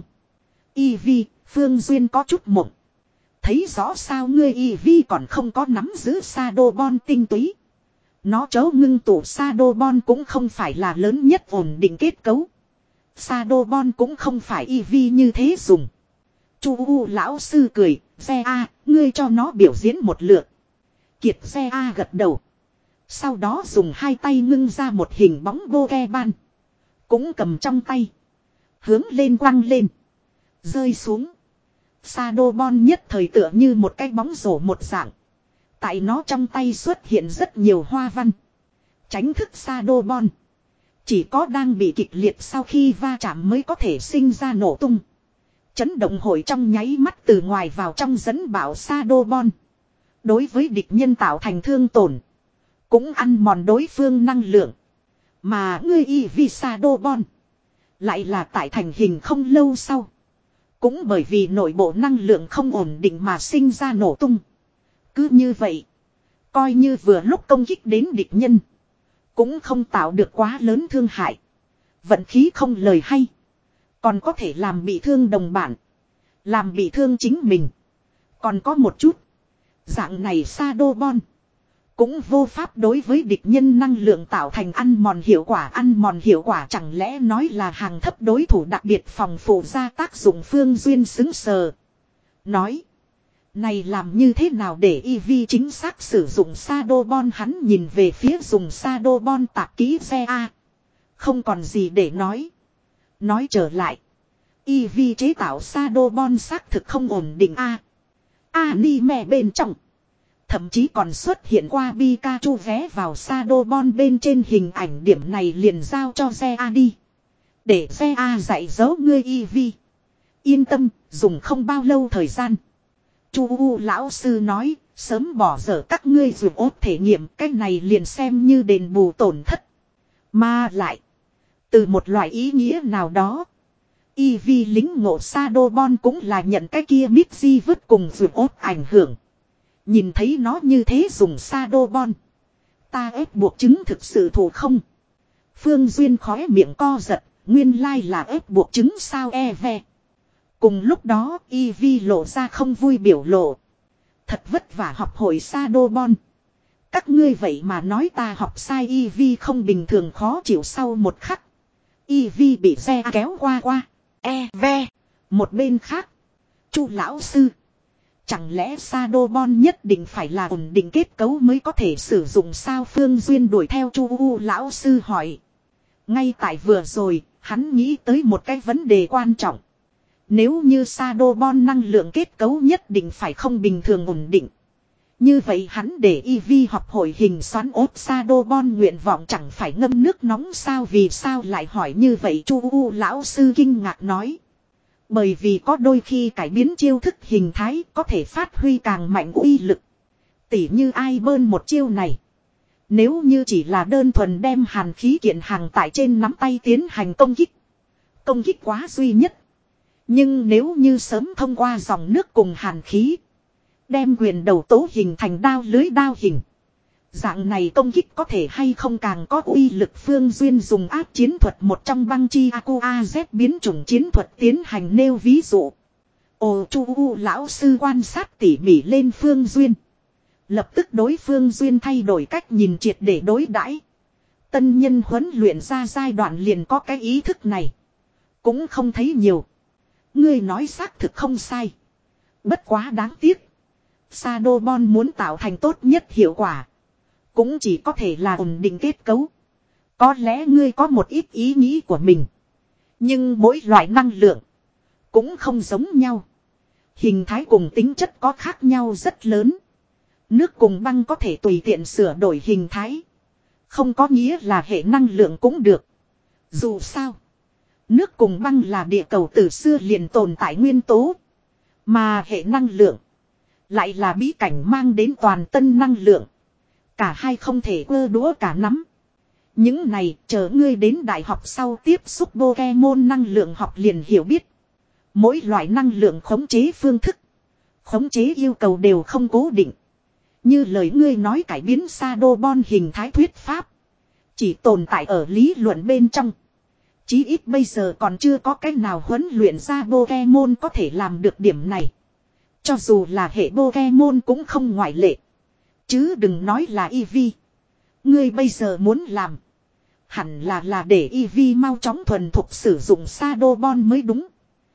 S1: Eevee, Phương Duyên có chút mộng. Thấy rõ sao ngươi Eevee còn không có nắm giữ Shadowball tinh túy. Nó chấu ngưng tụ Shadowball cũng không phải là lớn nhất ổn định kết cấu. Shadowball cũng không phải Eevee như thế dùng. Chu U lão sư cười, Zea, ngươi cho nó biểu diễn một lượt. Kiệt Zea gật đầu. Sau đó dùng hai tay ngưng ra một hình bóng Pokemon. Cũng cầm trong tay. Hướng lên quăng lên. Rơi xuống. Shadowball nhất thời tựa như một cái bóng rổ một dạng. Tại nó trong tay xuất hiện rất nhiều hoa văn. Tránh thức Shadowball. Chỉ có đang bị kịch liệt sau khi va chạm mới có thể sinh ra nổ tung. Chấn động hội trong nháy mắt từ ngoài vào trong dẫn bảo Shadowball. Đối với địch nhân tạo thành thương tổn. Cũng ăn mòn đối phương năng lượng. Mà ngươi Eevee Shadowball. Lại là tại thành hình không lâu sau. Cũng bởi vì nội bộ năng lượng không ổn định mà sinh ra nổ tung. Cứ như vậy. Coi như vừa lúc công kích đến địch nhân. Cũng không tạo được quá lớn thương hại. Vận khí không lời hay. Còn có thể làm bị thương đồng bạn. Làm bị thương chính mình. Còn có một chút. Dạng này Shadowbond. Cũng vô pháp đối với địch nhân năng lượng tạo thành ăn mòn hiệu quả. Ăn mòn hiệu quả chẳng lẽ nói là hàng thấp đối thủ đặc biệt phòng phụ ra tác dụng. Phương Duyên xứng sờ. Nói. Này làm như thế nào để Eevee chính xác sử dụng Shadowbond. Hắn nhìn về phía dùng Shadowbond tạp kỹ xe A. Không còn gì để nói. Nói trở lại. Eevee chế tạo Shadowbond xác thực không ổn định A. Anime bên trong. Thậm chí còn xuất hiện qua Pikachu vé vào Shadowbond bên trên hình ảnh. Điểm này liền giao cho xe A đi. Để xe A dạy dỗ ngươi Eevee. Yên tâm, dùng không bao lâu thời gian. Chu U lão sư nói, sớm bỏ dở các ngươi dù ốt thể nghiệm. Cái này liền xem như đền bù tổn thất. Mà lại. Từ một loại ý nghĩa nào đó. Eevee lính ngộ Shadowbond cũng là nhận cái kia Mitzi vứt cùng dù ốt ảnh hưởng. Nhìn thấy nó như thế dùng Shadowbond. Ta ép buộc chứng thực sự thủ không. Phương Duyên khóe miệng co giật. Nguyên lai là ép buộc chứng sao e ve. Cùng lúc đó Eevee lộ ra không vui biểu lộ. Thật vất vả học hội Shadowbond. Các ngươi vậy mà nói ta học sai. Eevee không bình thường khó chịu sau một khắc. Eevee bị xe kéo qua qua. E ve. Một bên khác. Chu lão sư. Chẳng lẽ Shadowbond nhất định phải là ổn định kết cấu mới có thể sử dụng sao? Phương Duyên đuổi theo Chu U lão sư hỏi. Ngay tại vừa rồi, hắn nghĩ tới một cái vấn đề quan trọng. Nếu như Shadowbond năng lượng kết cấu nhất định phải không bình thường ổn định. Như vậy hắn để Eevee học hội hình xoắn ốp Shadowbond nguyện vọng chẳng phải ngâm nước nóng sao? Vì sao lại hỏi như vậy? Chu U lão sư kinh ngạc nói. Bởi vì có đôi khi cải biến chiêu thức hình thái có thể phát huy càng mạnh uy lực. Tỉ như ai bơn một chiêu này. Nếu như chỉ là đơn thuần đem hàn khí kiện hàng tại trên nắm tay tiến hành công kích. Công kích quá duy nhất. Nhưng nếu như sớm thông qua dòng nước cùng hàn khí. Đem quyền đầu tố hình thành đao lưới đao hình. Dạng này công kích có thể hay không càng có uy lực. Phương Duyên dùng áp chiến thuật một trong băng chi Aqua Z biến chủng chiến thuật tiến hành nêu ví dụ. Ồ, Chu U lão sư quan sát tỉ mỉ lên Phương Duyên. Lập tức đối Phương Duyên thay đổi cách nhìn triệt để đối đãi. Tân nhân huấn luyện ra giai đoạn liền có cái ý thức này. Cũng không thấy nhiều. Ngươi nói xác thực không sai. Bất quá đáng tiếc. Shadowbond muốn tạo thành tốt nhất hiệu quả. Cũng chỉ có thể là ổn định kết cấu. Có lẽ ngươi có một ít ý nghĩ của mình. Nhưng mỗi loại năng lượng. Cũng không giống nhau. Hình thái cùng tính chất có khác nhau rất lớn. Nước cùng băng có thể tùy tiện sửa đổi hình thái. Không có nghĩa là hệ năng lượng cũng được. Dù sao. Nước cùng băng là địa cầu từ xưa liền tồn tại nguyên tố. Mà hệ năng lượng. Lại là bí cảnh mang đến toàn tân năng lượng. Cả hai không thể ơ đũa cả nắm. Những này chờ ngươi đến đại học sau tiếp xúc Pokemon năng lượng học liền hiểu biết. Mỗi loại năng lượng khống chế phương thức. Khống chế yêu cầu đều không cố định. Như lời ngươi nói cải biến Shadowbond hình thái thuyết pháp. Chỉ tồn tại ở lý luận bên trong. Chí ít bây giờ còn chưa có cách nào huấn luyện ra Pokemon có thể làm được điểm này. Cho dù là hệ Pokemon cũng không ngoại lệ. Chứ đừng nói là Eevee. Ngươi bây giờ muốn làm. Hẳn là là để Eevee mau chóng thuần thục sử dụng Shadowbond mới đúng.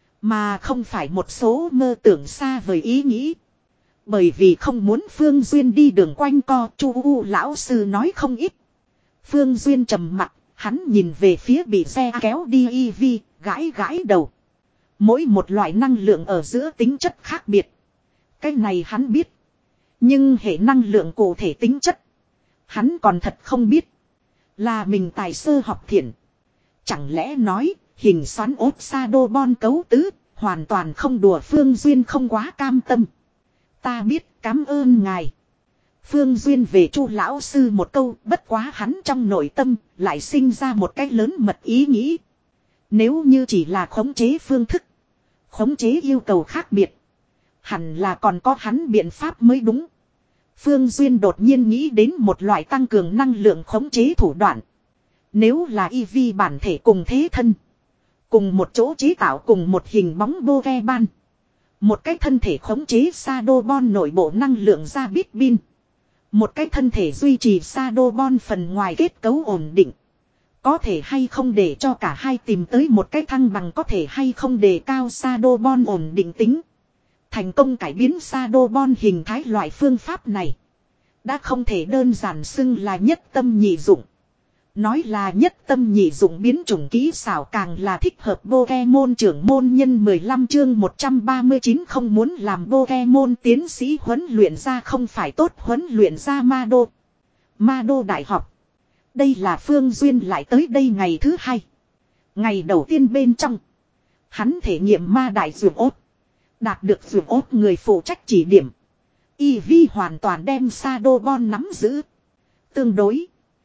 S1: Mà không phải một số mơ tưởng xa vời ý nghĩ. Bởi vì không muốn Phương Duyên đi đường quanh co. Chu U lão sư nói không ít. Phương Duyên trầm mặt. Hắn nhìn về phía bị xe kéo đi Eevee. Gãi gãi đầu. Mỗi một loại năng lượng ở giữa tính chất khác biệt. Cái này hắn biết. Nhưng hệ năng lượng cụ thể tính chất. Hắn còn thật không biết. Là mình tài sơ học thiện. Chẳng lẽ nói hình xoắn ốp Shadowbond cấu tứ. Hoàn toàn không đùa. Phương Duyên không quá cam tâm. Ta biết, cảm ơn ngài. Phương Duyên về Chu lão sư một câu. Bất quá hắn trong nội tâm lại sinh ra một cái lớn mật ý nghĩ. Nếu như chỉ là khống chế phương thức. Khống chế yêu cầu khác biệt. Hẳn là còn có hắn biện pháp mới đúng. Phương Duyên đột nhiên nghĩ đến một loại tăng cường năng lượng khống chế thủ đoạn. Nếu là Eevee bản thể cùng thế thân. Cùng một chỗ chế tạo cùng một hình bóng Pokemon. Một cái thân thể khống chế Shadowball nội bộ năng lượng ra bit bin. Một cái thân thể duy trì Shadowball phần ngoài kết cấu ổn định. Có thể hay không để cho cả hai tìm tới một cái thăng bằng, có thể hay không đề cao Shadowball ổn định tính. Thành công cải biến Shadowball hình thái, loại phương pháp này đã không thể đơn giản xưng là nhất tâm nhị dụng. Nói là nhất tâm nhị dụng biến chủng kỹ xảo càng là thích hợp Pokemon trưởng môn nhân. Mười lăm chương một trăm ba mươi chín không muốn làm Pokemon tiến sĩ huấn luyện ra không phải tốt huấn luyện ra ma đô. Ma đô đại học. Đây là Phương Duyên lại tới đây ngày thứ hai. Ngày đầu tiên bên trong, hắn thể nghiệm ma đại dược ốt. Đạt được dược ốt người phụ trách chỉ điểm. Eevee hoàn toàn đem Shadowball nắm giữ. Tương đối,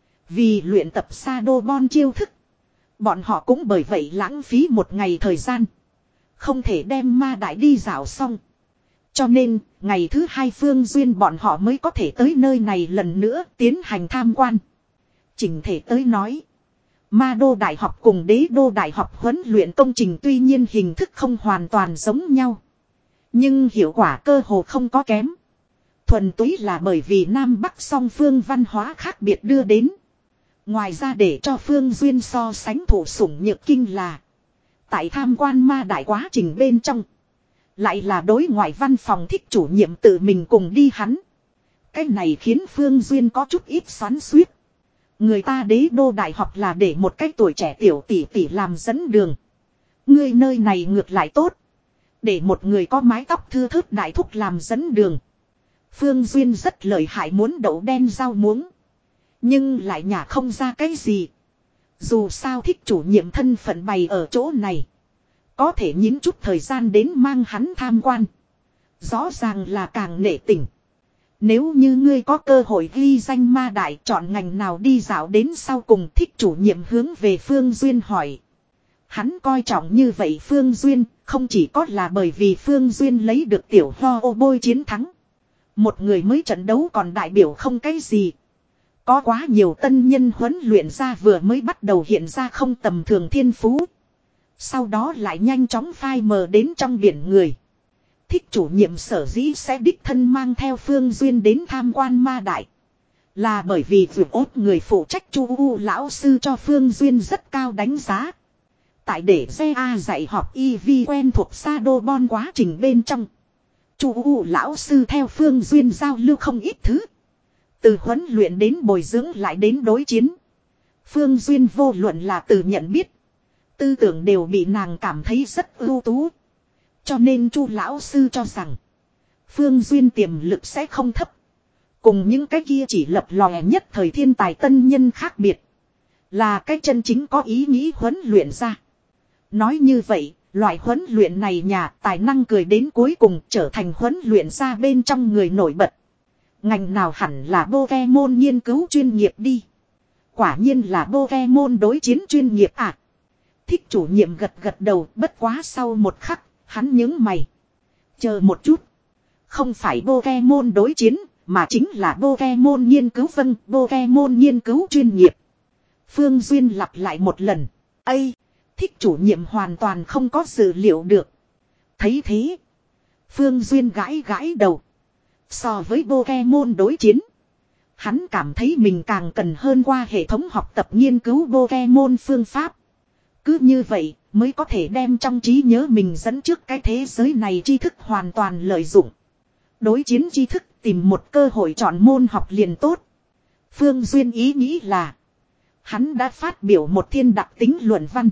S1: vì luyện tập Shadowball chiêu thức, bọn họ cũng bởi vậy lãng phí một ngày thời gian. Không thể đem ma đại đi dạo xong. Cho nên, ngày thứ hai Phương Duyên bọn họ mới có thể tới nơi này lần nữa tiến hành tham quan. Chỉnh thể tới nói, Ma đô đại học cùng Đế đô đại học huấn luyện công trình tuy nhiên hình thức không hoàn toàn giống nhau, nhưng hiệu quả cơ hồ không có kém. Thuần túy là bởi vì Nam Bắc song phương văn hóa khác biệt đưa đến. Ngoài ra để cho Phương Duyên so sánh thủ sủng nhược kinh là, tại tham quan ma đại quá trình bên trong, lại là đối ngoại văn phòng thích chủ nhiệm tự mình cùng đi hắn. Cái này khiến Phương Duyên có chút ít xoắn xuýt. Người ta Đế đô đại học là để một cái tuổi trẻ tiểu tỷ tỷ làm dẫn đường. Ngươi nơi này ngược lại tốt, để một người có mái tóc thưa thớt đại thúc làm dẫn đường. Phương Duyên rất lợi hại muốn đậu đen rau muống, nhưng lại nhả không ra cái gì. Dù sao thích chủ nhiệm thân phận bày ở chỗ này, có thể nhín chút thời gian đến mang hắn tham quan, rõ ràng là càng nể tình. Nếu như ngươi có cơ hội ghi danh ma đại, chọn ngành nào đi dạo đến sau cùng, thích chủ nhiệm hướng về Phương Duyên hỏi. Hắn coi trọng như vậy Phương Duyên, không chỉ có là bởi vì Phương Duyên lấy được tiểu ho ô bôi chiến thắng. Một người mới trận đấu còn đại biểu không cái gì. Có quá nhiều tân nhân huấn luyện ra vừa mới bắt đầu hiện ra không tầm thường thiên phú, sau đó lại nhanh chóng phai mờ đến trong biển người. Thích chủ nhiệm sở dĩ sẽ đích thân mang theo Phương Duyên đến tham quan ma đại, là bởi vì vượt ốt người phụ trách Chu U lão sư cho Phương Duyên rất cao đánh giá. Tại để G A dạy học Eevee quen thuộc Shadowball quá trình bên trong, Chu U lão sư theo Phương Duyên giao lưu không ít thứ. Từ huấn luyện đến bồi dưỡng lại đến đối chiến, Phương Duyên vô luận là từ nhận biết, tư tưởng đều bị nàng cảm thấy rất ưu tú. Cho nên Chu lão sư cho rằng Phương Duyên tiềm lực sẽ không thấp. Cùng những cái kia chỉ lập lòe nhất thời thiên tài tân nhân khác biệt, là cái chân chính có ý nghĩ huấn luyện ra. Nói như vậy, loại huấn luyện này nhà tài năng cười đến cuối cùng trở thành huấn luyện ra bên trong người nổi bật. Ngành nào hẳn là Pokemon nghiên cứu chuyên nghiệp đi. Quả nhiên là Pokemon đối chiến chuyên nghiệp à. Thích chủ nhiệm gật gật đầu, bất quá sau một khắc, hắn nhướng mày. Chờ một chút. Không phải Pokemon đối chiến, mà chính là Pokemon nghiên cứu. Vâng, Pokemon nghiên cứu chuyên nghiệp. Phương Duyên lặp lại một lần. Ây! Thích chủ nhiệm hoàn toàn không có dự liệu được. Thấy thế, Phương Duyên gãi gãi đầu. So với Pokemon đối chiến, hắn cảm thấy mình càng cần hơn qua hệ thống học tập nghiên cứu Pokemon phương pháp. Cứ như vậy mới có thể đem trong trí nhớ mình dẫn trước cái thế giới này tri thức hoàn toàn lợi dụng. Đối chiến tri thức, tìm một cơ hội chọn môn học liền tốt. Phương Duyên ý nghĩ là, hắn đã phát biểu một thiên đặc tính luận văn.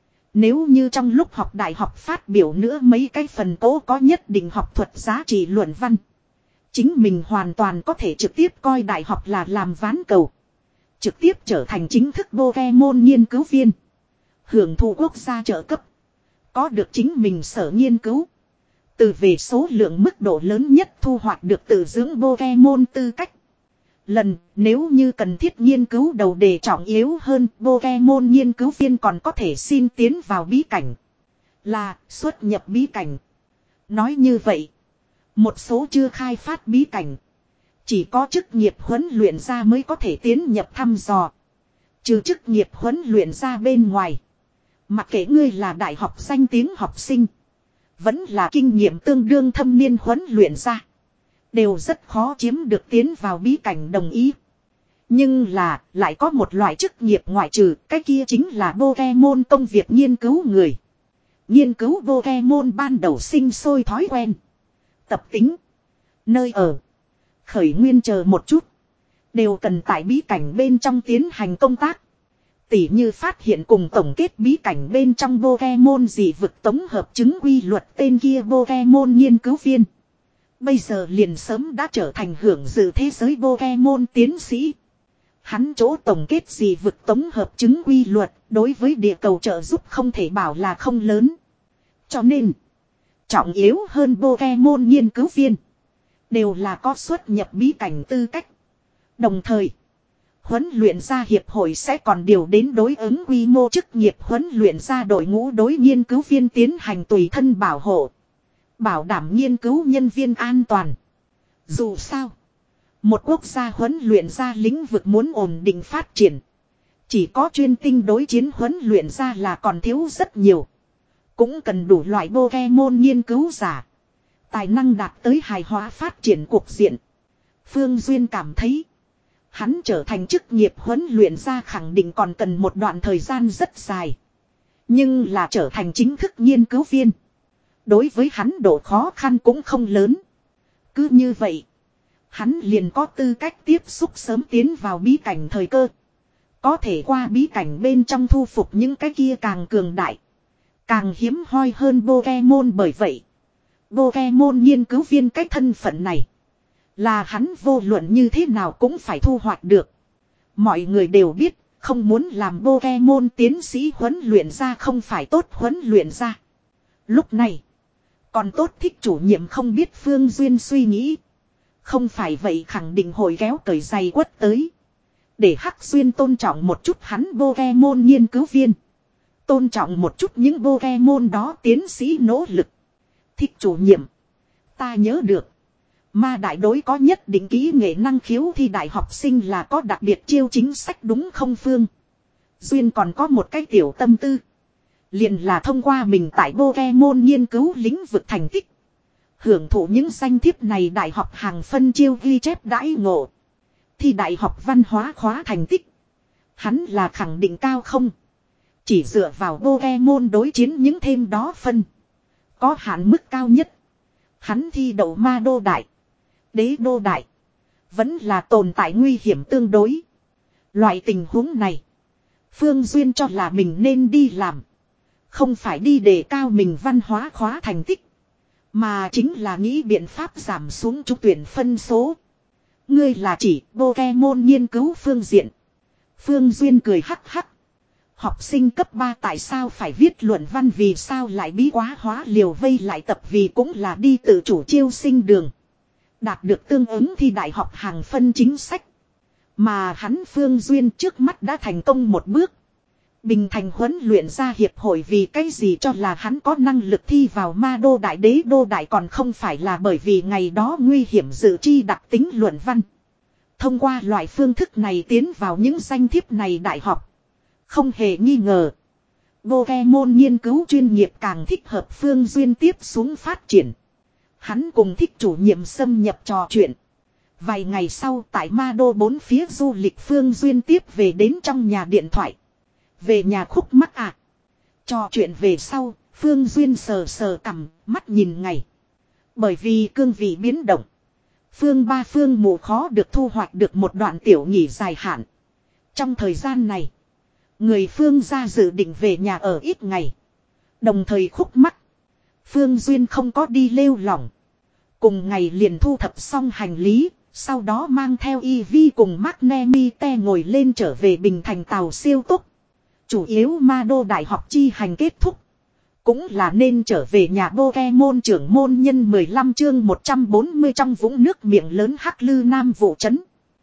S1: Nếu như trong lúc học đại học phát biểu nữa mấy cái phần cố có nhất định học thuật giá trị luận văn, chính mình hoàn toàn có thể trực tiếp coi đại học là làm ván cầu, trực tiếp trở thành chính thức Pokemon nghiên cứu viên, hưởng thụ quốc gia trợ cấp, có được chính mình sở nghiên cứu, từ về số lượng mức độ lớn nhất thu hoạch được tự dưỡng Pokemon tư cách. Lần nếu như cần thiết nghiên cứu đầu đề trọng yếu hơn, Pokemon nghiên cứu viên còn có thể xin tiến vào bí cảnh, là xuất nhập bí cảnh. Nói như vậy, một số chưa khai phát bí cảnh, chỉ có chức nghiệp huấn luyện ra mới có thể tiến nhập thăm dò. Trừ chức nghiệp huấn luyện ra bên ngoài, Mặc kệ ngươi là đại học danh tiếng học sinh. Vẫn là kinh nghiệm tương đương thâm niên huấn luyện ra. Đều rất khó chiếm được tiến vào bí cảnh đồng ý. Nhưng là lại có một loại chức nghiệp ngoại trừ. Cái kia chính là Pokemon công việc nghiên cứu người. Nghiên cứu Pokemon ban đầu sinh sôi thói quen. Tập tính. Nơi ở. Khởi nguyên chờ một chút. Đều cần tại bí cảnh bên trong tiến hành công tác. Tỉ như phát hiện cùng tổng kết bí cảnh bên trong Pokemon dị vực tổng hợp chứng quy luật tên kia Pokemon nghiên cứu viên. Bây giờ liền sớm đã trở thành hưởng dự thế giới Pokemon tiến sĩ. Hắn chỗ tổng kết dị vực tổng hợp chứng quy luật đối với địa cầu trợ giúp không thể bảo là không lớn. Cho nên, trọng yếu hơn Pokemon nghiên cứu viên. Đều là có xuất nhập bí cảnh tư cách. Đồng thời, huấn luyện gia hiệp hội sẽ còn điều đến đối ứng quy mô chức nghiệp huấn luyện gia đội ngũ đối nghiên cứu viên tiến hành tùy thân bảo hộ. Bảo đảm nghiên cứu nhân viên an toàn. Dù sao, một quốc gia huấn luyện gia lĩnh vực muốn ổn định phát triển. Chỉ có chuyên tinh đối chiến huấn luyện gia là còn thiếu rất nhiều. Cũng cần đủ loại Pokemon nghiên cứu giả. Tài năng đạt tới hài hóa phát triển cuộc diện. Phương Duyên cảm thấy. Hắn trở thành chức nghiệp huấn luyện gia khẳng định còn cần một đoạn thời gian rất dài. Nhưng là trở thành chính thức nghiên cứu viên. Đối với hắn độ khó khăn cũng không lớn. Cứ như vậy. Hắn liền có tư cách tiếp xúc sớm tiến vào bí cảnh thời cơ. Có thể qua bí cảnh bên trong thu phục những cái kia càng cường đại. Càng hiếm hoi hơn Pokemon bởi vậy. Pokemon nghiên cứu viên cái thân phận này. Là hắn vô luận như thế nào cũng phải thu hoạch được. Mọi người đều biết, không muốn làm Pokemon tiến sĩ huấn luyện ra không phải tốt huấn luyện ra. Lúc này, còn tốt thích chủ nhiệm không biết Phương Duyên suy nghĩ. Không phải vậy khẳng định hồi kéo cởi giày quất tới. Để Hắc Duyên tôn trọng một chút hắn Pokemon nghiên cứu viên. Tôn trọng một chút những Pokemon đó tiến sĩ nỗ lực. Thích chủ nhiệm. Ta nhớ được. Ma đại đối có nhất định kỹ nghệ năng khiếu thì đại học sinh là có đặc biệt chiêu chính sách đúng không Phương? Duyên còn có một cái tiểu tâm tư. Liền là thông qua mình tại Pokemon nghiên cứu lĩnh vực thành tích. Hưởng thụ những danh thiếp này đại học hàng phân chiêu ghi chép đãi ngộ. Thì đại học văn hóa khóa thành tích. Hắn là khẳng định cao không? Chỉ dựa vào Pokemon đối chiến những thêm đó phân. Có hạn mức cao nhất. Hắn thi đậu ma đô đại. Đế đô đại. Vẫn là tồn tại nguy hiểm tương đối. Loại tình huống này. Phương Duyên cho là mình nên đi làm. Không phải đi đề cao mình văn hóa khóa thành tích. Mà chính là nghĩ biện pháp giảm xuống trúng tuyển phân số. Ngươi là chỉ Pokemon nghiên cứu phương diện. Phương Duyên cười hắc hắc. Học sinh cấp ba tại sao phải viết luận văn vì sao lại bí quá hóa liều vây lại tập vì cũng là đi tự chủ chiêu sinh đường. Đạt được tương ứng thì đại học hàng phân chính sách. Mà hắn Phương Duyên trước mắt đã thành công một bước. Bình thành huấn luyện ra hiệp hội vì cái gì cho là hắn có năng lực thi vào ma đô đại đế đô đại còn không phải là bởi vì ngày đó nguy hiểm dự chi đặc tính luận văn. Thông qua loại phương thức này tiến vào những danh thiếp này đại học. Không hề nghi ngờ. Pokemon nghiên cứu chuyên nghiệp càng thích hợp Phương Duyên tiếp xuống phát triển. Hắn cùng thích chủ nhiệm xâm nhập trò chuyện. Vài ngày sau tại ma đô bốn phía du lịch Phương Duyên tiếp về đến trong nhà điện thoại. Về nhà khúc mắc à. Trò chuyện về sau, Phương Duyên sờ sờ cằm, mắt nhìn ngày. Bởi vì cương vị biến động. Phương ba phương mù khó được thu hoạch được một đoạn tiểu nghỉ dài hạn. Trong thời gian này, người Phương ra dự định về nhà ở ít ngày. Đồng thời khúc mắc. Phương Duyên không có đi lêu lỏng. Cùng ngày liền thu thập xong hành lý. Sau đó mang theo y vi cùng Magnemite ngồi lên trở về Bình Thành tàu siêu tốc. Chủ yếu ma đô đại học chi hành kết thúc. Cũng là nên trở về nhà Pokemon trưởng môn nhân mười lăm chương một trăm bốn mươi trong vũng nước miệng lớn Hắc Lư Nam vụ trấn.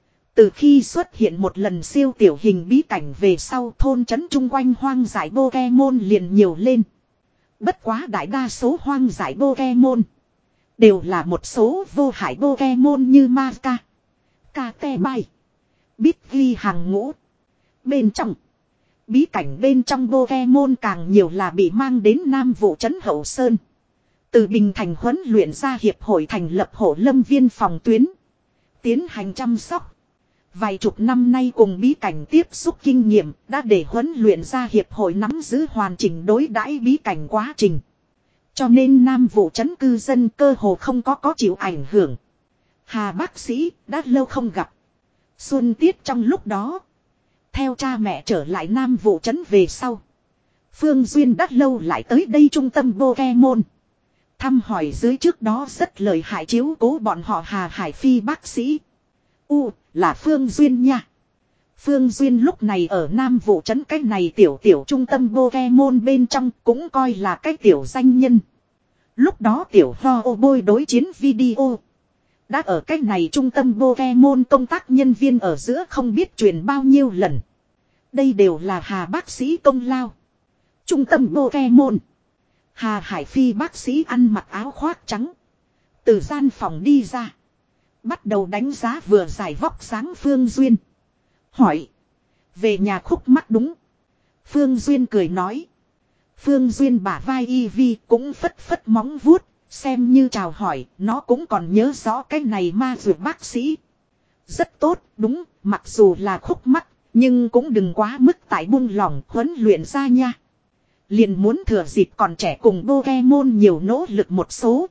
S1: Từ khi xuất hiện một lần siêu tiểu hình bí cảnh về sau thôn trấn chung quanh hoang dại Pokemon liền nhiều lên. Bất quá đại đa số hoang dại Pokemon đều là một số vô hại Pokemon như Mazca, Cate Bay, biết ghi hàng ngũ. Bên trong, Bí cảnh bên trong Pokemon càng nhiều là bị mang đến Nam Vụ trấn Hậu Sơn. Từ Bình Thành huấn luyện ra hiệp hội thành lập hộ lâm viên phòng tuyến. Tiến hành chăm sóc. Vài chục năm nay cùng bí cảnh tiếp xúc kinh nghiệm đã để huấn luyện ra hiệp hội nắm giữ hoàn chỉnh đối đãi bí cảnh quá trình. Cho nên Nam Vụ trấn cư dân cơ hồ không có có chịu ảnh hưởng. Hà bác sĩ đã lâu không gặp. Xuân tiết trong lúc đó. Theo cha mẹ trở lại Nam Vụ trấn về sau. Phương Duyên đã lâu lại tới đây trung tâm Pokemon. Thăm hỏi dưới trước đó rất lợi hại chiếu cố bọn họ Hà Hải Phi bác sĩ. U, là Phương Duyên nha. Phương Duyên lúc này ở Nam Vụ trấn cái này tiểu tiểu trung tâm Pokemon bên trong cũng coi là cái tiểu danh nhân. Lúc đó tiểu ho ô bôi đối chiến video. Đã ở cái này trung tâm Pokemon công tác nhân viên ở giữa không biết truyền bao nhiêu lần. Đây đều là Hà bác sĩ công lao. Trung tâm Pokemon. Hà Hải Phi bác sĩ ăn mặc áo khoác trắng. Từ gian phòng đi ra. Bắt đầu đánh giá vừa giải vóc sáng Phương Duyên. Hỏi. Về nhà khúc mắc đúng. Phương Duyên cười nói. Phương Duyên bả vai y vi cũng phất phất móng vuốt. Xem như chào hỏi. Nó cũng còn nhớ rõ cái này ma dược bác sĩ. Rất tốt đúng. Mặc dù là khúc mắc. Nhưng cũng đừng quá mức tại buông lỏng huấn luyện ra nha. Liền muốn thừa dịp còn trẻ cùng Pokemon nhiều nỗ lực một số.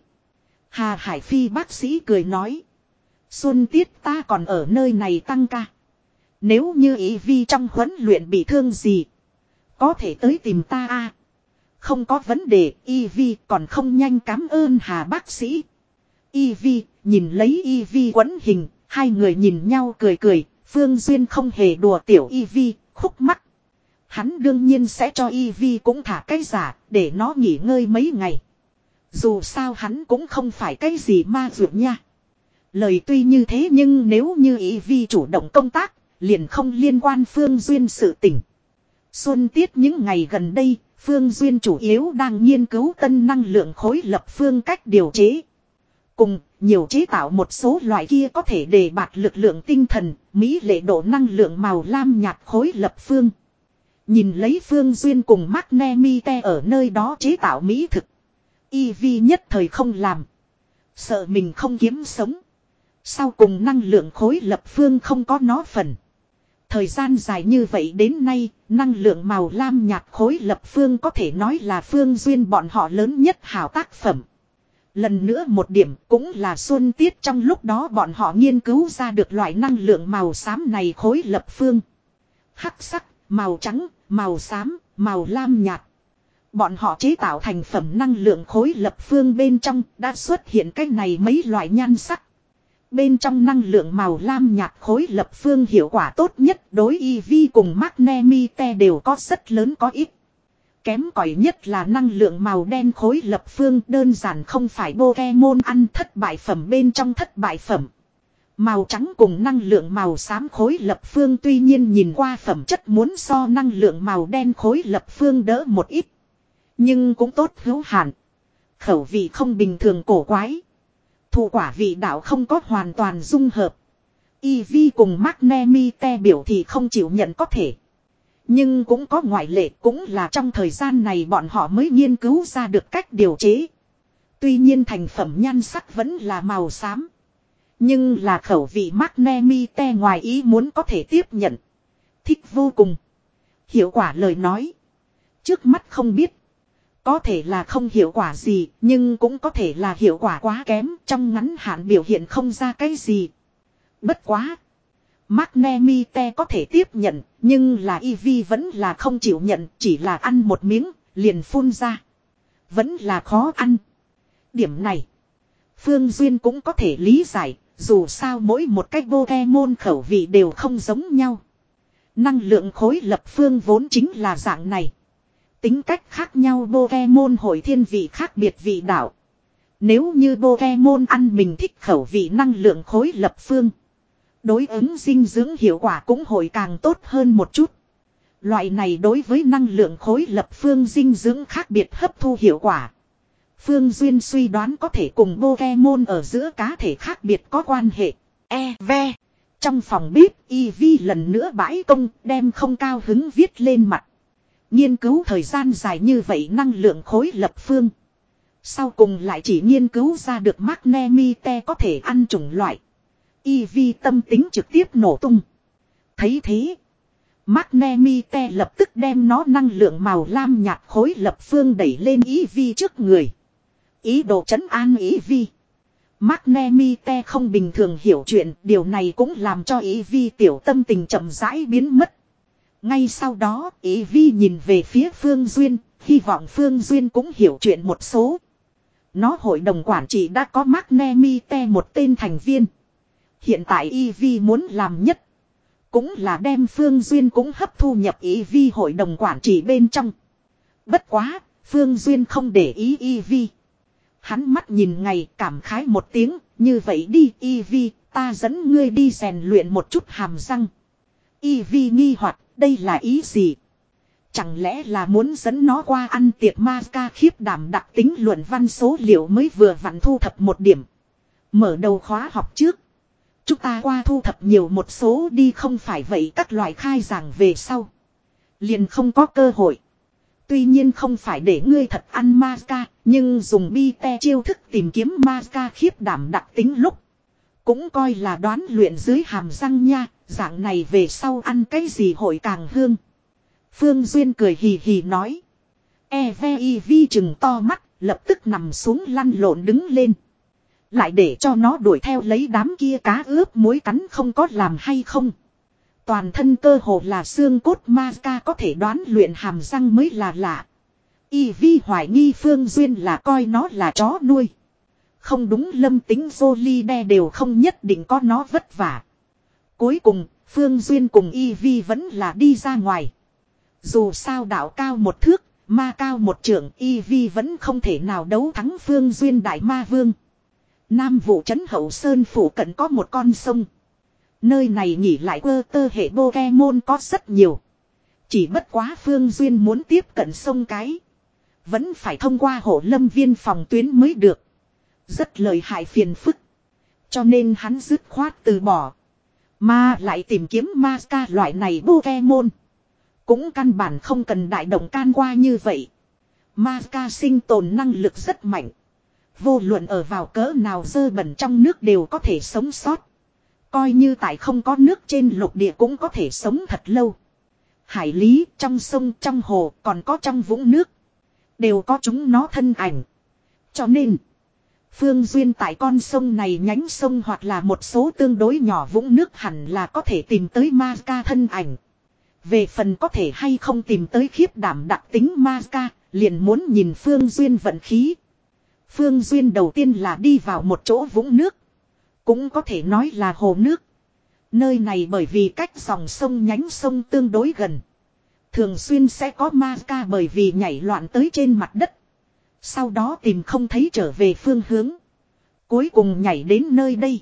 S1: Hà Hải Phi bác sĩ cười nói. Xuân tiết ta còn ở nơi này tăng ca. Nếu như ý vi trong huấn luyện bị thương gì. Có thể tới tìm ta a. Không có vấn đề, y vi còn không nhanh cảm ơn Hà bác sĩ. Y vi nhìn lấy y vi quấn hình. Hai người nhìn nhau cười cười. Phương Duyên không hề đùa tiểu y vi khúc mắc. Hắn đương nhiên sẽ cho y vi cũng thả cái giả để nó nghỉ ngơi mấy ngày. Dù sao hắn cũng không phải cái gì ma dược nha. Lời tuy như thế nhưng nếu như y vi chủ động công tác, liền không liên quan Phương Duyên sự tình. Xuân tiết những ngày gần đây, Phương Duyên chủ yếu đang nghiên cứu tân năng lượng khối lập phương cách điều chế. Cùng, nhiều chế tạo một số loại kia có thể đề bạt lực lượng tinh thần, mỹ lệ độ năng lượng màu lam nhạt khối lập phương. Nhìn lấy Phương Duyên cùng Magnemite ở nơi đó chế tạo mỹ thực. Y vi nhất thời không làm. Sợ mình không kiếm sống. Sau cùng năng lượng khối lập phương không có nó phần. Thời gian dài như vậy đến nay, năng lượng màu lam nhạt khối lập phương có thể nói là Phương Duyên bọn họ lớn nhất hảo tác phẩm. Lần nữa một điểm cũng là xuân tiết trong lúc đó bọn họ nghiên cứu ra được loại năng lượng màu xám này khối lập phương. Hắc sắc, màu trắng, màu xám, màu lam nhạt. Bọn họ chế tạo thành phẩm năng lượng khối lập phương bên trong đã xuất hiện cái này mấy loại nhan sắc. Bên trong năng lượng màu lam nhạt khối lập phương hiệu quả tốt nhất đối y vi cùng Magnemite đều có rất lớn có ích. Kém cỏi nhất là năng lượng màu đen khối lập phương đơn giản không phải Pokemon ăn thất bại phẩm bên trong thất bại phẩm. Màu trắng cùng năng lượng màu xám khối lập phương tuy nhiên nhìn qua phẩm chất muốn so năng lượng màu đen khối lập phương đỡ một ít. Nhưng cũng tốt hữu hạn. Khẩu vị không bình thường cổ quái. Thụ quả vị đạo không có hoàn toàn dung hợp. Eevee cùng Magnemite biểu thì không chịu nhận có thể. Nhưng cũng có ngoại lệ cũng là trong thời gian này bọn họ mới nghiên cứu ra được cách điều chế. Tuy nhiên thành phẩm nhan sắc vẫn là màu xám. Nhưng là khẩu vị Magnemite ngoài ý muốn có thể tiếp nhận. Thích vô cùng. Hiệu quả lời nói. Trước mắt không biết. Có thể là không hiệu quả gì, nhưng cũng có thể là hiệu quả quá kém, trong ngắn hạn biểu hiện không ra cái gì. Bất quá. Magnemite có thể tiếp nhận, nhưng là Eevee vẫn là không chịu nhận, chỉ là ăn một miếng, liền phun ra. Vẫn là khó ăn. Điểm này, Phương Duyên cũng có thể lý giải, dù sao mỗi một cách Pokemon khẩu vị đều không giống nhau. Năng lượng khối lập phương vốn chính là dạng này. Tính cách khác nhau Pokemon hội thiên vị khác biệt vị đạo. Nếu như Pokemon ăn mình thích khẩu vị năng lượng khối lập phương. Đối ứng dinh dưỡng hiệu quả cũng hội càng tốt hơn một chút. Loại này đối với năng lượng khối lập phương dinh dưỡng khác biệt hấp thu hiệu quả. Phương Duyên suy đoán có thể cùng Pokemon ở giữa cá thể khác biệt có quan hệ. E, V. Trong phòng bếp, Ivy lần nữa bãi công, đem không cao hứng viết lên mặt. Nghiên cứu thời gian dài như vậy năng lượng khối lập phương. Sau cùng lại chỉ nghiên cứu ra được magnesium có thể ăn chủng loại. Ivy tâm tính trực tiếp nổ tung. Thấy thế, magnesium lập tức đem nó năng lượng màu lam nhạt khối lập phương đẩy lên Ivy trước người. Ý đồ trấn an Ivy. Magnesium không bình thường hiểu chuyện, điều này cũng làm cho Ivy tiểu tâm tình chậm rãi biến mất. Ngay sau đó, Ivy nhìn về phía Phương Duyên, hy vọng Phương Duyên cũng hiểu chuyện một số. Nó hội đồng quản trị đã có magnesium một tên thành viên. Hiện tại Ivy muốn làm nhất, cũng là đem Phương Duyên cũng hấp thu nhập Ivy hội đồng quản trị bên trong. Bất quá, Phương Duyên không để ý Ivy. Hắn mắt nhìn ngày cảm khái một tiếng, như vậy đi Ivy, ta dẫn ngươi đi rèn luyện một chút hàm răng. Ivy nghi hoặc, đây là ý gì? Chẳng lẽ là muốn dẫn nó qua ăn tiệc ma ca khiếp đảm đặc tính luận văn số liệu mới vừa vặn thu thập một điểm. Mở đầu khóa học trước. Chúng ta qua thu thập nhiều một số đi không phải vậy các loại khai giảng về sau. Liền không có cơ hội. Tuy nhiên không phải để ngươi thật ăn ma ca, nhưng dùng bi te chiêu thức tìm kiếm ma ca khiếp đảm đặc tính lúc. Cũng coi là đoán luyện dưới hàm răng nha, dạng này về sau ăn cái gì hội càng hương. Phương Duyên cười hì hì nói. Evie chừng to mắt, lập tức nằm xuống lăn lộn đứng lên. Lại để cho nó đuổi theo lấy đám kia cá ướp muối cắn không có làm hay không. Toàn thân cơ hồ là xương cốt ma ca có thể đoán luyện hàm răng mới là lạ. Ivy hoài nghi Phương Duyên là coi nó là chó nuôi. Không đúng, Lâm Tính Jolie đều không nhất định có nó vất vả. Cuối cùng, Phương Duyên cùng Ivy vẫn là đi ra ngoài. Dù sao đạo cao một thước, ma cao một trượng, Ivy vẫn không thể nào đấu thắng Phương Duyên đại ma vương. Nam vụ trấn Hậu Sơn phủ cận có một con sông. Nơi này nghỉ lại quơ tơ hệ Pokemon có rất nhiều. Chỉ bất quá Phương Duyên muốn tiếp cận sông cái. Vẫn phải thông qua hộ lâm viên phòng tuyến mới được. Rất lợi hại phiền phức. Cho nên hắn dứt khoát từ bỏ. Mà lại tìm kiếm ma ca loại này Pokemon. Cũng căn bản không cần đại động can qua như vậy. Ma ca sinh tồn năng lực rất mạnh. Vô luận ở vào cỡ nào dơ bẩn trong nước đều có thể sống sót. Coi như tại không có nước trên lục địa cũng có thể sống thật lâu. Hải lý, trong sông, trong hồ, còn có trong vũng nước. Đều có chúng nó thân ảnh. Cho nên, Phương Duyên tại con sông này nhánh sông hoặc là một số tương đối nhỏ vũng nước hẳn là có thể tìm tới ma ca thân ảnh. Về phần có thể hay không tìm tới khiếp đảm đặc tính ma ca, liền muốn nhìn Phương Duyên vận khí. Phương Duyên đầu tiên là đi vào một chỗ vũng nước. Cũng có thể nói là hồ nước. Nơi này bởi vì cách dòng sông nhánh sông tương đối gần. Thường xuyên sẽ có ma ca bởi vì nhảy loạn tới trên mặt đất. Sau đó tìm không thấy trở về phương hướng. Cuối cùng nhảy đến nơi đây.